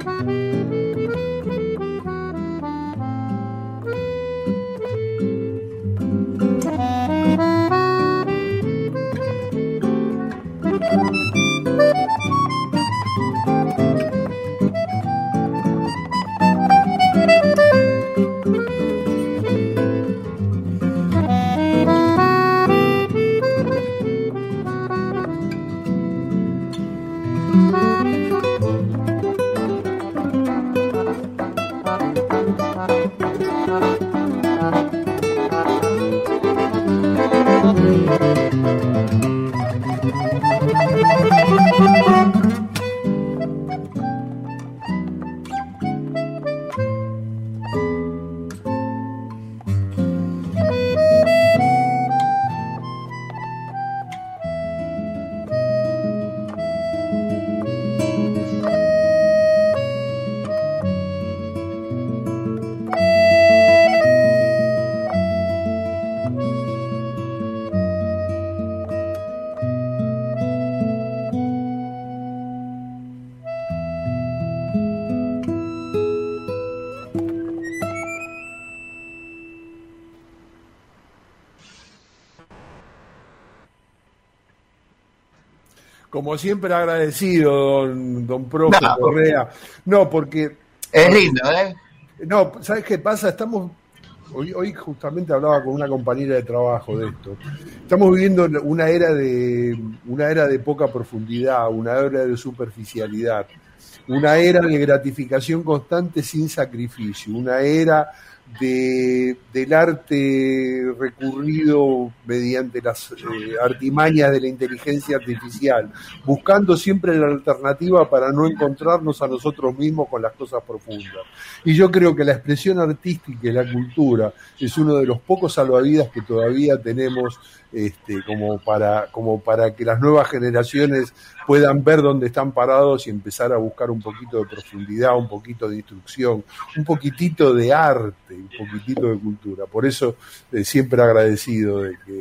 Como siempre agradecido, don profe Correa. No, porque... Es lindo, ¿eh? No, ¿sabes qué pasa? Hoy justamente hablaba con una compañera de trabajo de esto. Estamos viviendo una era de poca profundidad, una era de superficialidad, una era de gratificación constante sin sacrificio, una era del arte recurrido mediante las artimañas de la inteligencia artificial, buscando siempre la alternativa para no encontrarnos a nosotros mismos con las cosas profundas. Y yo creo que la expresión artística y la cultura es uno de los pocos salvavidas que todavía tenemos como para que las nuevas generaciones puedan ver dónde están parados y empezar a buscar un poquito de profundidad, un poquito de instrucción, un poquitito de arte, un poquitito de cultura. Por eso siempre agradecido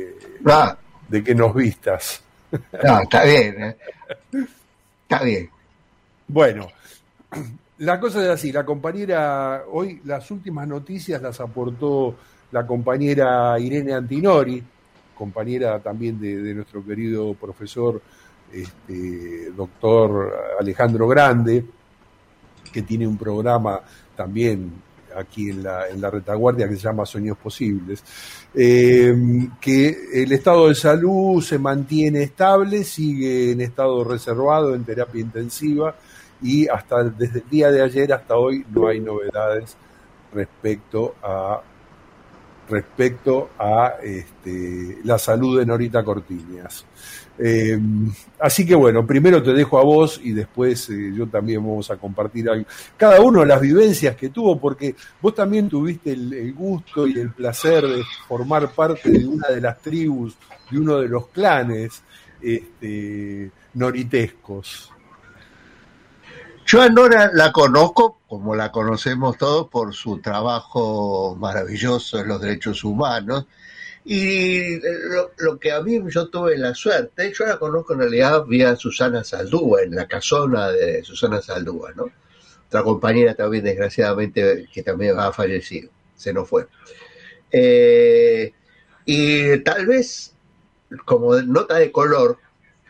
de que nos vistas. No, está bien, está bien. Bueno, la cosa es así, la compañera, hoy las últimas noticias las aportó la compañera Irene Antinori, compañera también de nuestro querido profesor doctor Alejandro Grande, que tiene un programa también aquí en la retaguardia que se llama Sueños Posibles, que el estado de salud se mantiene estable, sigue en estado reservado en terapia intensiva y desde el día de ayer hasta hoy no hay novedades respecto a la salud de Norita Cortiñas. Así que bueno, primero te dejo a vos y después yo también vamos a compartir cada uno las vivencias que tuvo, porque vos también tuviste el gusto y el placer de formar parte de una de las tribus, de uno de los clanes noritescos. Yo a Nora la conozco, como la conocemos todos, por su trabajo maravilloso en los derechos humanos. Y lo que a mí yo tuve la suerte, yo la conozco en realidad vía Susana Saldúa, en la casona de Susana Saldúa, ¿no? Otra compañera también, desgraciadamente, que también ha fallecido, se nos fue. Y tal vez, como nota de color,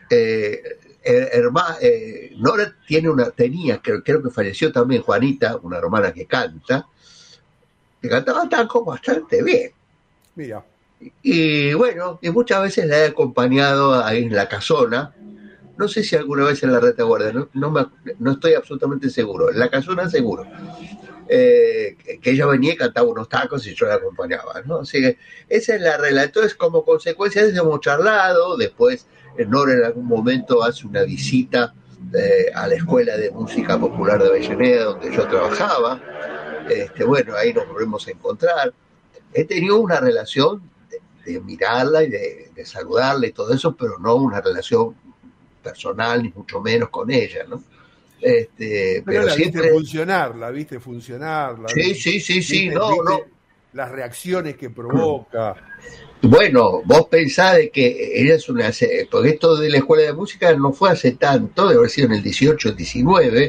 Nora tenía, creo que falleció también Juanita, una hermana que cantaba tango bastante bien. Mira. Y bueno, y muchas veces la he acompañado ahí en la casona, no sé si alguna vez en la retaguardia, no estoy absolutamente seguro, en la casona seguro, que ella venía y cantaba unos tacos y yo la acompañaba, ¿no? Así que esa es la regla. Entonces, como consecuencia de eso hemos charlado. Después Nora en algún momento hace una visita a la Escuela de Música Popular de Avellaneda, donde yo trabajaba. Bueno, ahí nos volvemos a encontrar. He tenido una relación de mirarla y de saludarla y todo eso, pero no una relación personal, ni mucho menos con ella, ¿no? Pero la siempre... viste funcionar. Sí, no. Las reacciones que provoca. Bueno, vos pensás de que ella es una... Porque esto de la Escuela de Música no fue hace tanto, debe haber sido en el 18, 19,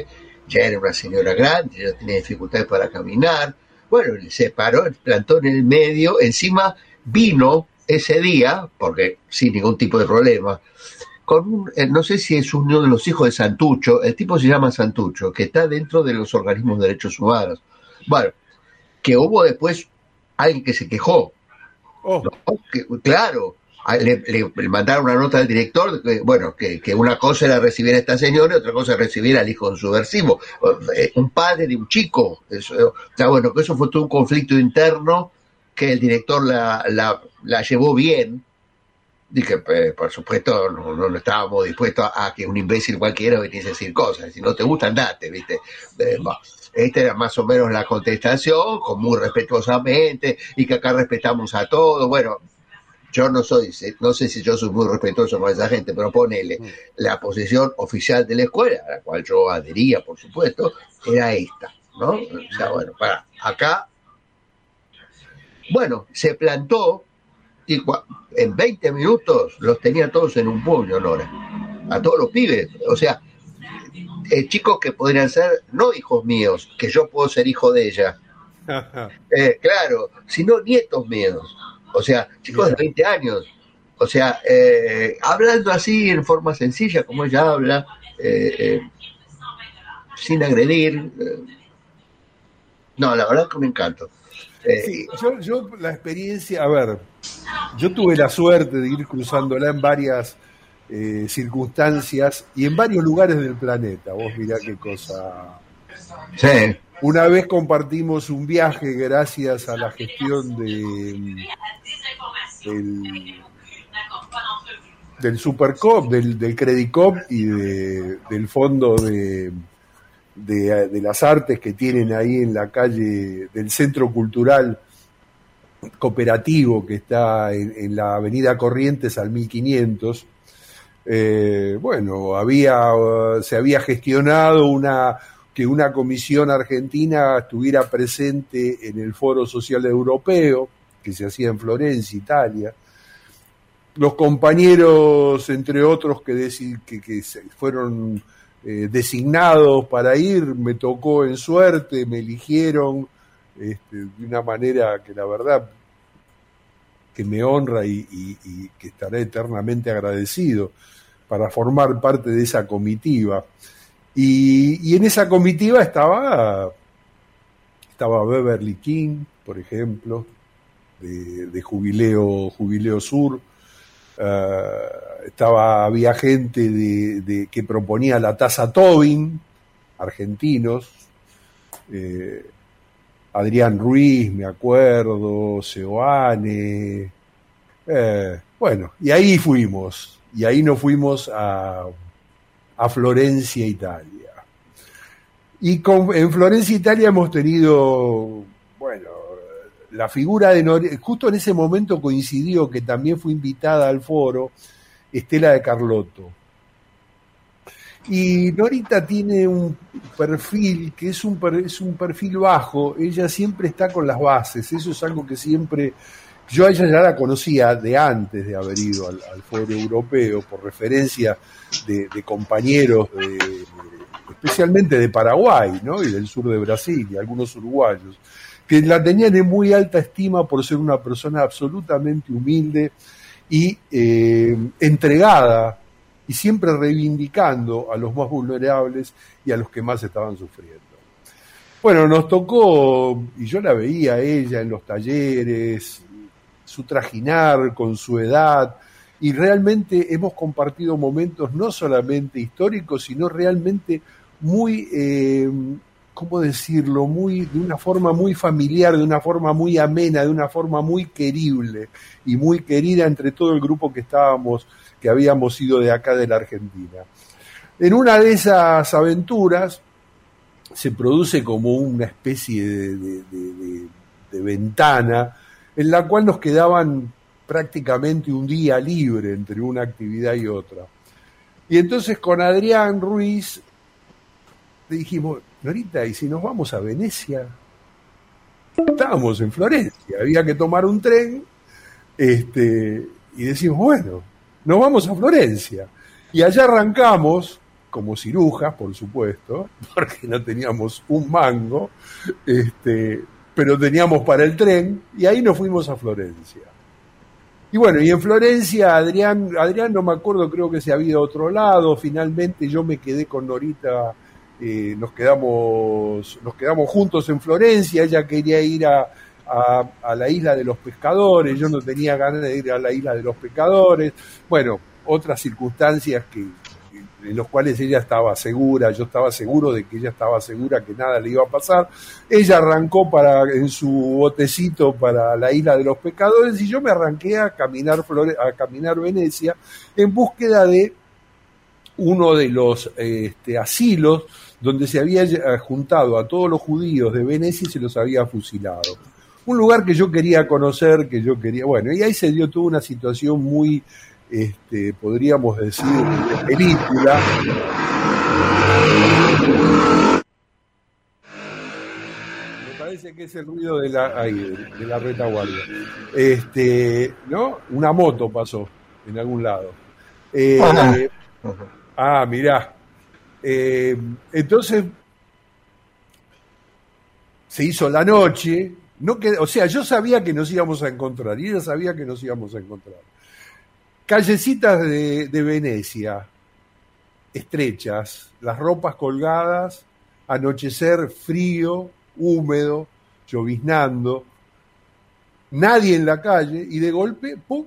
ya era una señora grande, ya tenía dificultades para caminar. Bueno, se paró, plantó en el medio, encima vino ese día, porque sin ningún tipo de problema, con no sé si es uno de los hijos de Santucho, el tipo se llama Santucho, que está dentro de los organismos de derechos humanos. Bueno, que hubo después alguien que se quejó. ¿No? Claro, le mandaron una nota al director, que una cosa era recibir a esta señora y otra cosa era recibir al hijo subversivo, un padre de un chico. Eso, que eso fue todo un conflicto interno, que el director la llevó bien, y que por supuesto no estábamos dispuestos a que un imbécil cualquiera viniese a decir cosas. Si no te gusta, andate, ¿viste? Esta era más o menos la contestación, muy respetuosamente, y que acá respetamos a todos. Bueno, yo no sé si yo soy muy respetuoso con esa gente, pero ponele, la posición oficial de la escuela, a la cual yo adhería, por supuesto, era esta, ¿no? O sea, para acá, se plantó, y en 20 minutos los tenía todos en un puño, Nora, a todos los pibes, o sea, chicos que podrían ser, no hijos míos, que yo puedo ser hijo de ella, claro, sino nietos míos, o sea, chicos de 20 años, o sea, hablando así en forma sencilla, como ella habla, sin agredir, no, la verdad que me encanta. Sí, yo la experiencia, yo tuve la suerte de ir cruzándola en varias circunstancias y en varios lugares del planeta. Vos mirá qué cosa. Sí. Una vez compartimos un viaje gracias a la gestión del Supercop, del Credicop y del Fondo de las Artes que tienen ahí en la calle del Centro Cultural Cooperativo que está en la Avenida Corrientes al 1500. Se había gestionado que una comisión argentina estuviera presente en el Foro Social Europeo, que se hacía en Florencia, Italia. Los compañeros, entre otros, que fueron designados para ir, me tocó en suerte, me eligieron de una manera que la verdad que me honra y que estaré eternamente agradecido para formar parte de esa comitiva. Y en esa comitiva estaba Beverly King, por ejemplo, de Jubileo Sur. Había gente que proponía la tasa Tobin, argentinos, Adrián Ruiz, me acuerdo, Seoane, y ahí fuimos, y ahí nos fuimos a Florencia, Italia. Y en Florencia, Italia hemos tenido, la figura de Norita. Justo en ese momento coincidió que también fue invitada al foro Estela de Carlotto. Y Norita tiene un perfil que es un perfil bajo. Ella siempre está con las bases. Eso es algo que siempre... Yo a ella ya la conocía de antes de haber ido al foro europeo, por referencia de compañeros, especialmente de Paraguay, ¿no? Y del sur de Brasil, y algunos uruguayos, que la tenían en muy alta estima por ser una persona absolutamente humilde y entregada, y siempre reivindicando a los más vulnerables y a los que más estaban sufriendo. Bueno, nos tocó, y yo la veía a ella en los talleres, su trajinar con su edad, y realmente hemos compartido momentos no solamente históricos, sino realmente muy, ¿cómo decirlo?, de una forma muy familiar, de una forma muy amena, de una forma muy querible y muy querida entre todo el grupo que habíamos ido de acá de la Argentina. En una de esas aventuras se produce como una especie de ventana en la cual nos quedaban prácticamente un día libre entre una actividad y otra. Y entonces con Adrián Ruiz le dijimos, Norita, ¿y si nos vamos a Venecia? Estábamos en Florencia, había que tomar un tren, y decimos, bueno, nos vamos a Florencia. Y allá arrancamos como cirujas, por supuesto, porque no teníamos un mango, pero teníamos para el tren, y ahí nos fuimos a Florencia. Y bueno, y en Florencia Adrián no me acuerdo, creo que se había ido a otro lado. Finalmente yo me quedé con Norita, nos quedamos juntos en Florencia. Ella quería ir a la isla de los pescadores, yo no tenía ganas de ir a la isla de los pescadores. Bueno, otras circunstancias en los cuales ella estaba segura, yo estaba seguro de que ella estaba segura que nada le iba a pasar. Ella arrancó en su botecito para la isla de los pescadores, y yo me arranqué a caminar Venecia en búsqueda de uno de los asilos donde se había juntado a todos los judíos de Venecia y se los había fusilado. Un lugar que yo quería conocer, bueno, y ahí se dio toda una situación muy, podríamos decir, de película. Me parece que es el ruido de la retaguardia. ¿No? Una moto pasó en algún lado. Mirá. Entonces se hizo la noche. Yo sabía que nos íbamos a encontrar, y ella sabía que nos íbamos a encontrar. Callecitas de Venecia, estrechas, las ropas colgadas, anochecer frío, húmedo, lloviznando, nadie en la calle, y de golpe, ¡pum!,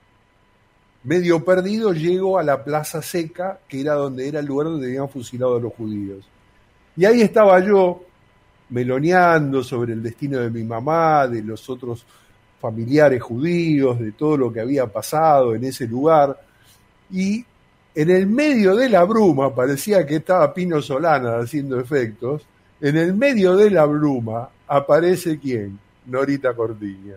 medio perdido, llego a la Plaza Seca, que era el lugar donde habían fusilado a los judíos. Y ahí estaba yo, meloneando sobre el destino de mi mamá, de los otros familiares judíos, de todo lo que había pasado en ese lugar, y en el medio de la bruma, parecía que estaba Pino Solana haciendo efectos, en el medio de la bruma aparece ¿quién? Norita Cortiña.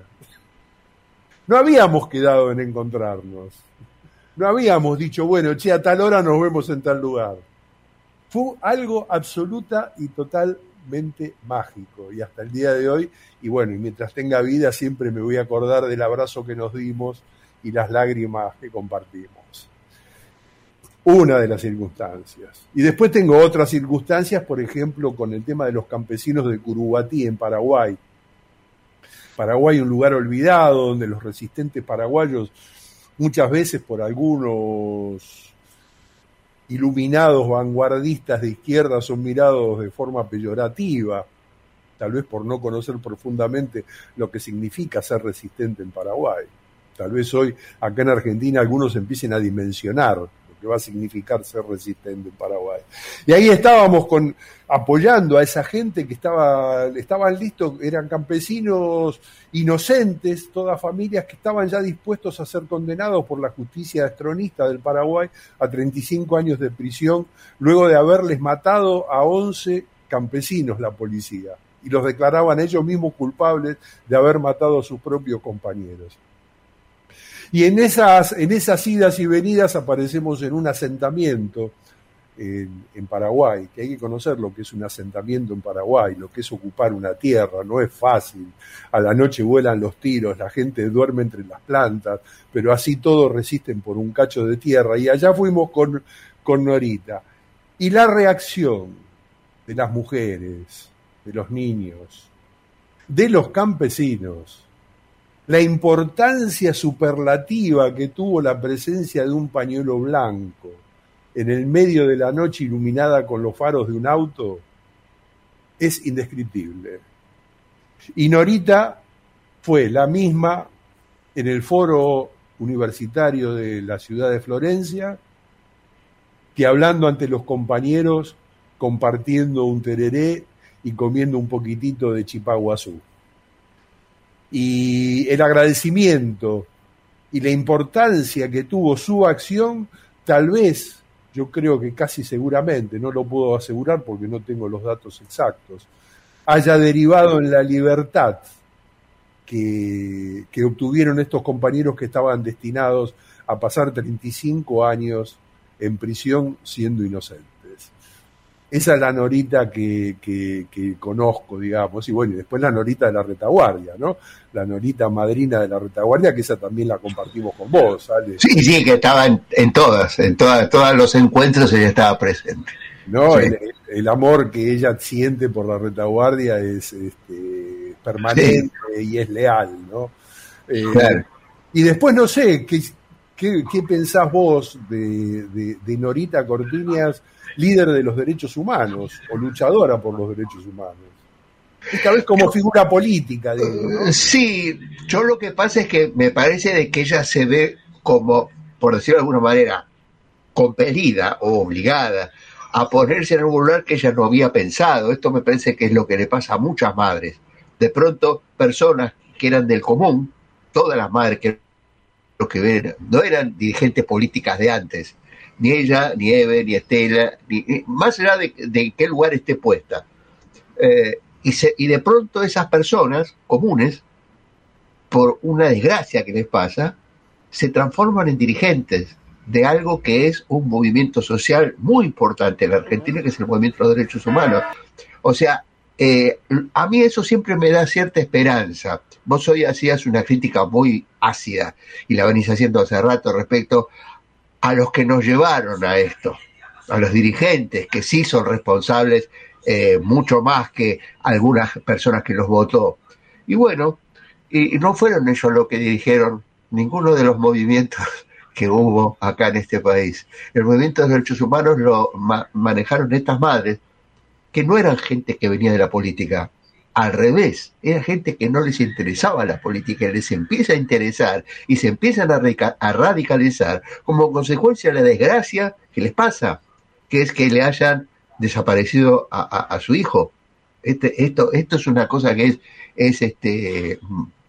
No habíamos quedado en encontrarnos, no habíamos dicho, bueno, a tal hora nos vemos en tal lugar. Fue algo absoluta y totalmente mágico, y hasta el día de hoy, y bueno, y mientras tenga vida siempre me voy a acordar del abrazo que nos dimos y las lágrimas que compartimos. Una de las circunstancias. Y después tengo otras circunstancias, por ejemplo, con el tema de los campesinos de Curubatí en Paraguay. Paraguay, un lugar olvidado, donde los resistentes paraguayos, muchas veces por algunos iluminados vanguardistas de izquierda, son mirados de forma peyorativa, tal vez por no conocer profundamente lo que significa ser resistente en Paraguay. Tal vez hoy, acá en Argentina, algunos empiecen a dimensionar lo que va a significar ser resistente en Paraguay. Y ahí estábamos apoyando a esa gente que estaban listos, eran campesinos inocentes, todas familias que estaban ya dispuestos a ser condenados por la justicia destronista del Paraguay a 35 años de prisión, luego de haberles matado a 11 campesinos la policía, y los declaraban ellos mismos culpables de haber matado a sus propios compañeros. Y en esas idas y venidas aparecemos en un asentamiento en Paraguay, que hay que conocer lo que es un asentamiento en Paraguay, lo que es ocupar una tierra, no es fácil. A la noche vuelan los tiros, la gente duerme entre las plantas, pero así todos resisten por un cacho de tierra. Y allá fuimos con Norita. Y la reacción de las mujeres, de los niños, de los campesinos, la importancia superlativa que tuvo la presencia de un pañuelo blanco en el medio de la noche iluminada con los faros de un auto, es indescriptible. Y Norita fue la misma en el foro universitario de la ciudad de Florencia, que hablando ante los compañeros, compartiendo un tereré y comiendo un poquitito de chipaguazú. Y el agradecimiento y la importancia que tuvo su acción, tal vez, yo creo que casi seguramente, no lo puedo asegurar porque no tengo los datos exactos, haya derivado en la libertad que obtuvieron estos compañeros que estaban destinados a pasar 35 años en prisión siendo inocentes. Esa es la Norita que conozco, digamos, y bueno, y después la Norita de la retaguardia, ¿no? La Norita madrina de la retaguardia, que esa también la compartimos con vos, ¿sale? Sí, que estaba en todos los encuentros ella estaba presente. No, sí. el amor que ella siente por la retaguardia es permanente, sí, y es leal, ¿no? Claro. Y después no sé, ¿qué pensás vos de Norita Cortiñas, líder de los derechos humanos o luchadora por los derechos humanos? Esta vez como figura política, digo, ¿no? Sí, yo lo que pasa es que me parece de que ella se ve como, por decirlo de alguna manera, compelida o obligada a ponerse en algún lugar que ella no había pensado. Esto me parece que es lo que le pasa a muchas madres. De pronto, personas que eran del común, todas las madres que no eran dirigentes políticas de antes, ni ella, ni Eve, ni Estela, más allá de qué lugar esté puesta. Y de pronto esas personas comunes, por una desgracia que les pasa, se transforman en dirigentes de algo que es un movimiento social muy importante en la Argentina, que es el movimiento de los derechos humanos. O sea, a mí eso siempre me da cierta esperanza. Vos hoy hacías una crítica muy ácida, y la venís haciendo hace rato, respecto a los que nos llevaron a esto, a los dirigentes que sí son responsables, mucho más que algunas personas que los votó. Y bueno, y no fueron ellos los que dirigieron ninguno de los movimientos que hubo acá en este país. El movimiento de los derechos humanos lo manejaron estas madres, que no eran gente que venía de la política. Al revés, era gente que no les interesaba la política, les empieza a interesar y se empiezan a radicalizar como consecuencia de la desgracia que les pasa, que es que le hayan desaparecido a su hijo. Esto es una cosa que es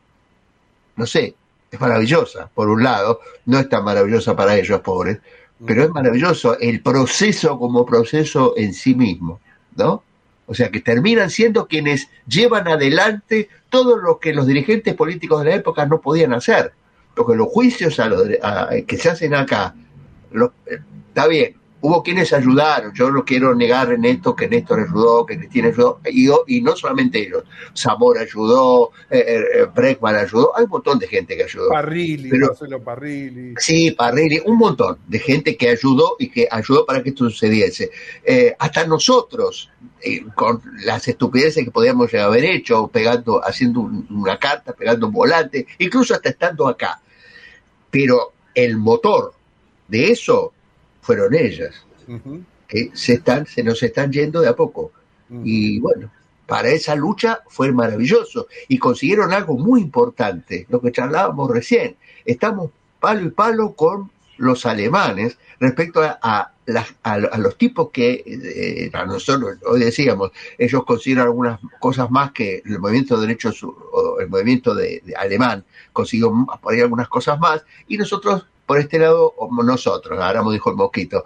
no sé, es maravillosa, por un lado, no es tan maravillosa para ellos, pobres, pero es maravilloso el proceso como proceso en sí mismo, ¿no? O sea, que terminan siendo quienes llevan adelante todo lo que los dirigentes políticos de la época no podían hacer. Porque los juicios que se hacen acá, está bien, hubo quienes ayudaron, yo no quiero negar en esto que Néstor ayudó, que Cristina ayudó, y no solamente ellos, Zamora ayudó, Bregman ayudó, hay un montón de gente que ayudó. Marcelo Parrilli. Sí, Parrilli, un montón de gente que ayudó y que ayudó para que esto sucediese. Hasta nosotros, con las estupideces que podíamos haber hecho, haciendo una carta, pegando un volante, incluso hasta estando acá. Pero el motor de eso fueron ellas, que se nos están yendo de a poco. Y bueno, para esa lucha fue maravilloso. Y consiguieron algo muy importante, lo que charlábamos recién. Estamos palo y palo con los alemanes respecto a los tipos que a nosotros hoy decíamos, ellos consideran algunas cosas más que el movimiento de derechos, o el movimiento de alemán consiguió por ahí algunas cosas más, y nosotros por este lado, ahora me dijo el mosquito,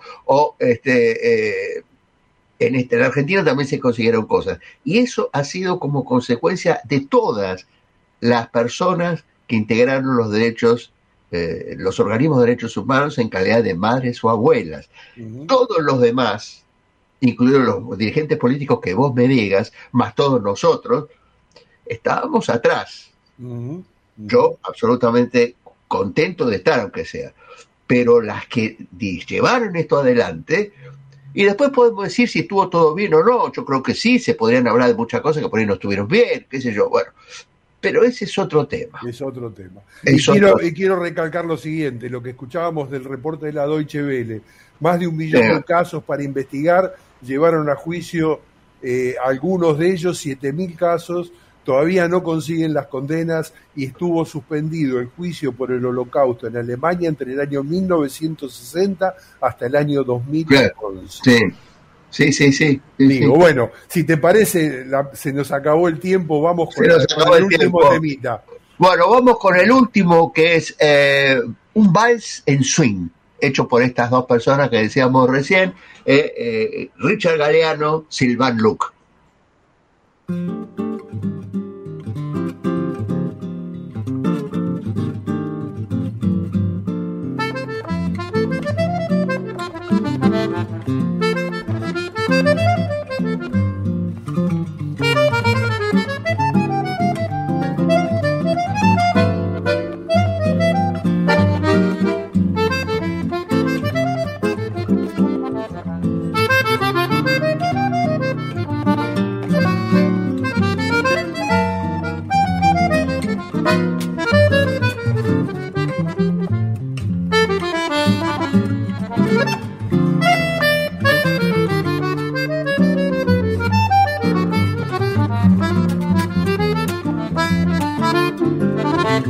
en la Argentina también se consiguieron cosas. Y eso ha sido como consecuencia de todas las personas que integraron los derechos, los organismos de derechos humanos en calidad de madres o abuelas. Todos los demás, incluidos los dirigentes políticos que vos me digas, más todos nosotros, estábamos atrás. Yo absolutamente contento de estar, aunque sea, pero las que llevaron esto adelante, y después podemos decir si estuvo todo bien o no. Yo creo que sí, se podrían hablar de muchas cosas que por ahí no estuvieron bien, qué sé yo, bueno, pero ese es otro tema. Es otro tema. Y quiero recalcar lo siguiente, lo que escuchábamos del reporte de la Deutsche Welle, más de 1 millón de casos para investigar, llevaron a juicio algunos de ellos, 7.000 casos, todavía no consiguen las condenas, y estuvo suspendido el juicio por el Holocausto en Alemania entre el año 1960 hasta el año 2011. Sí. Digo, bueno, si te parece, se nos acabó el tiempo, vamos con el último temita. Bueno, vamos con el último, que es un vals en swing, hecho por estas dos personas que decíamos recién, Richard Galeano, Sylvain Luc.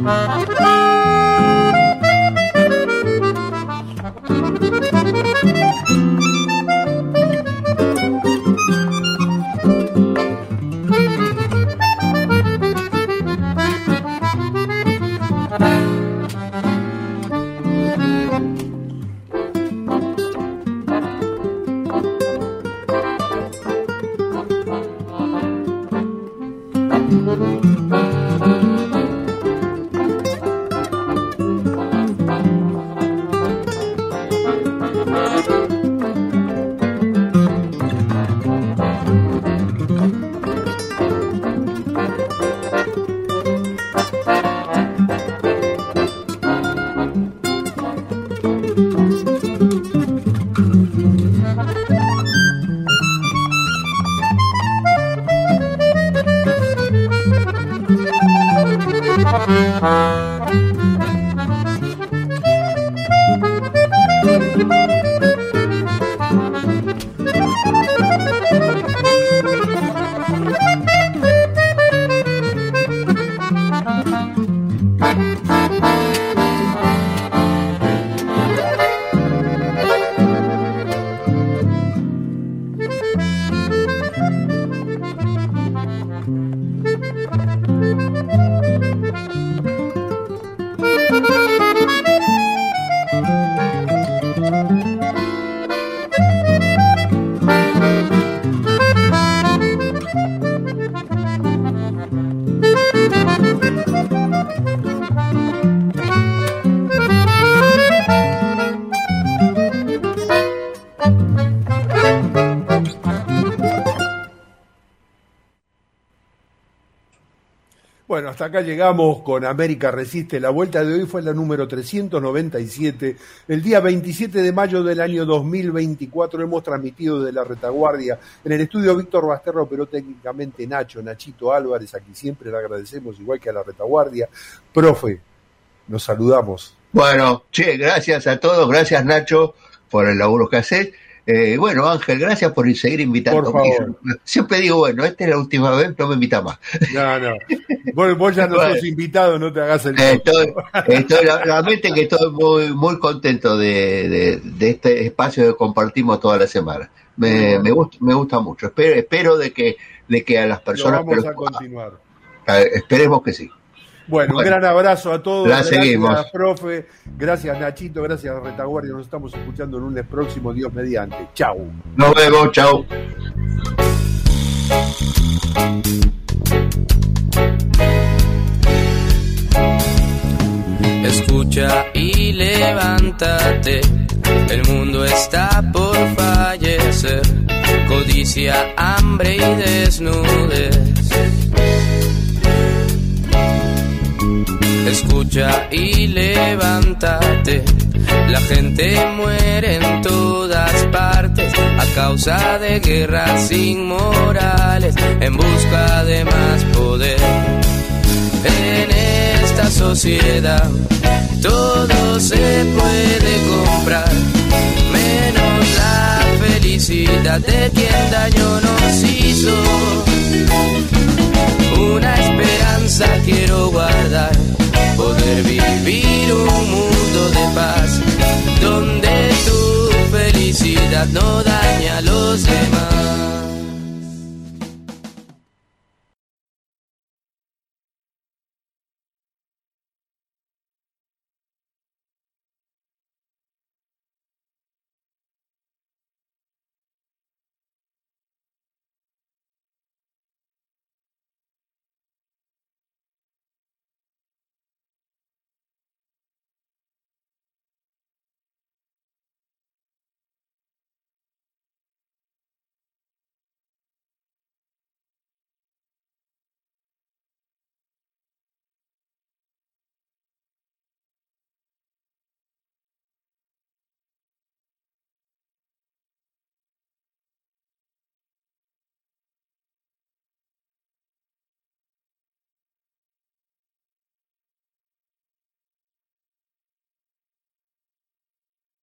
Bueno, hasta acá llegamos con América Resiste. La vuelta de hoy fue la número 397. El día 27 de mayo del año 2024 hemos transmitido de la retaguardia. En el estudio Víctor Basterra operó técnicamente Nachito Álvarez, a quien siempre le agradecemos, igual que a la retaguardia. Profe, nos saludamos. Bueno, gracias a todos, gracias Nacho por el laburo que haces. Bueno, Ángel, gracias por seguir invitando. Siempre digo, bueno, esta es la última vez, no me invita más. No. Vos ya no sos invitado, no te hagas el... Realmente que estoy muy contento de este espacio que compartimos toda la semana. Me gusta mucho. Espero de que a las personas... Vamos a continuar. Esperemos que sí. Bueno, un gran abrazo a todos. Gracias, seguimos. Profe. Gracias, Nachito. Gracias, Retaguardia. Nos estamos escuchando el lunes próximo, Dios mediante. Chau. Nos vemos. Chau. Escucha y levántate. El mundo está por fallecer. Codicia, hambre y desnudez. Escucha y levántate. La gente muere en todas partes a causa de guerras inmorales en busca de más poder. En esta sociedad todo se puede comprar, menos la felicidad de quien daño nos hizo. Una esperanza quiero guardar, poder vivir un mundo de paz, donde tu felicidad no daña a los demás.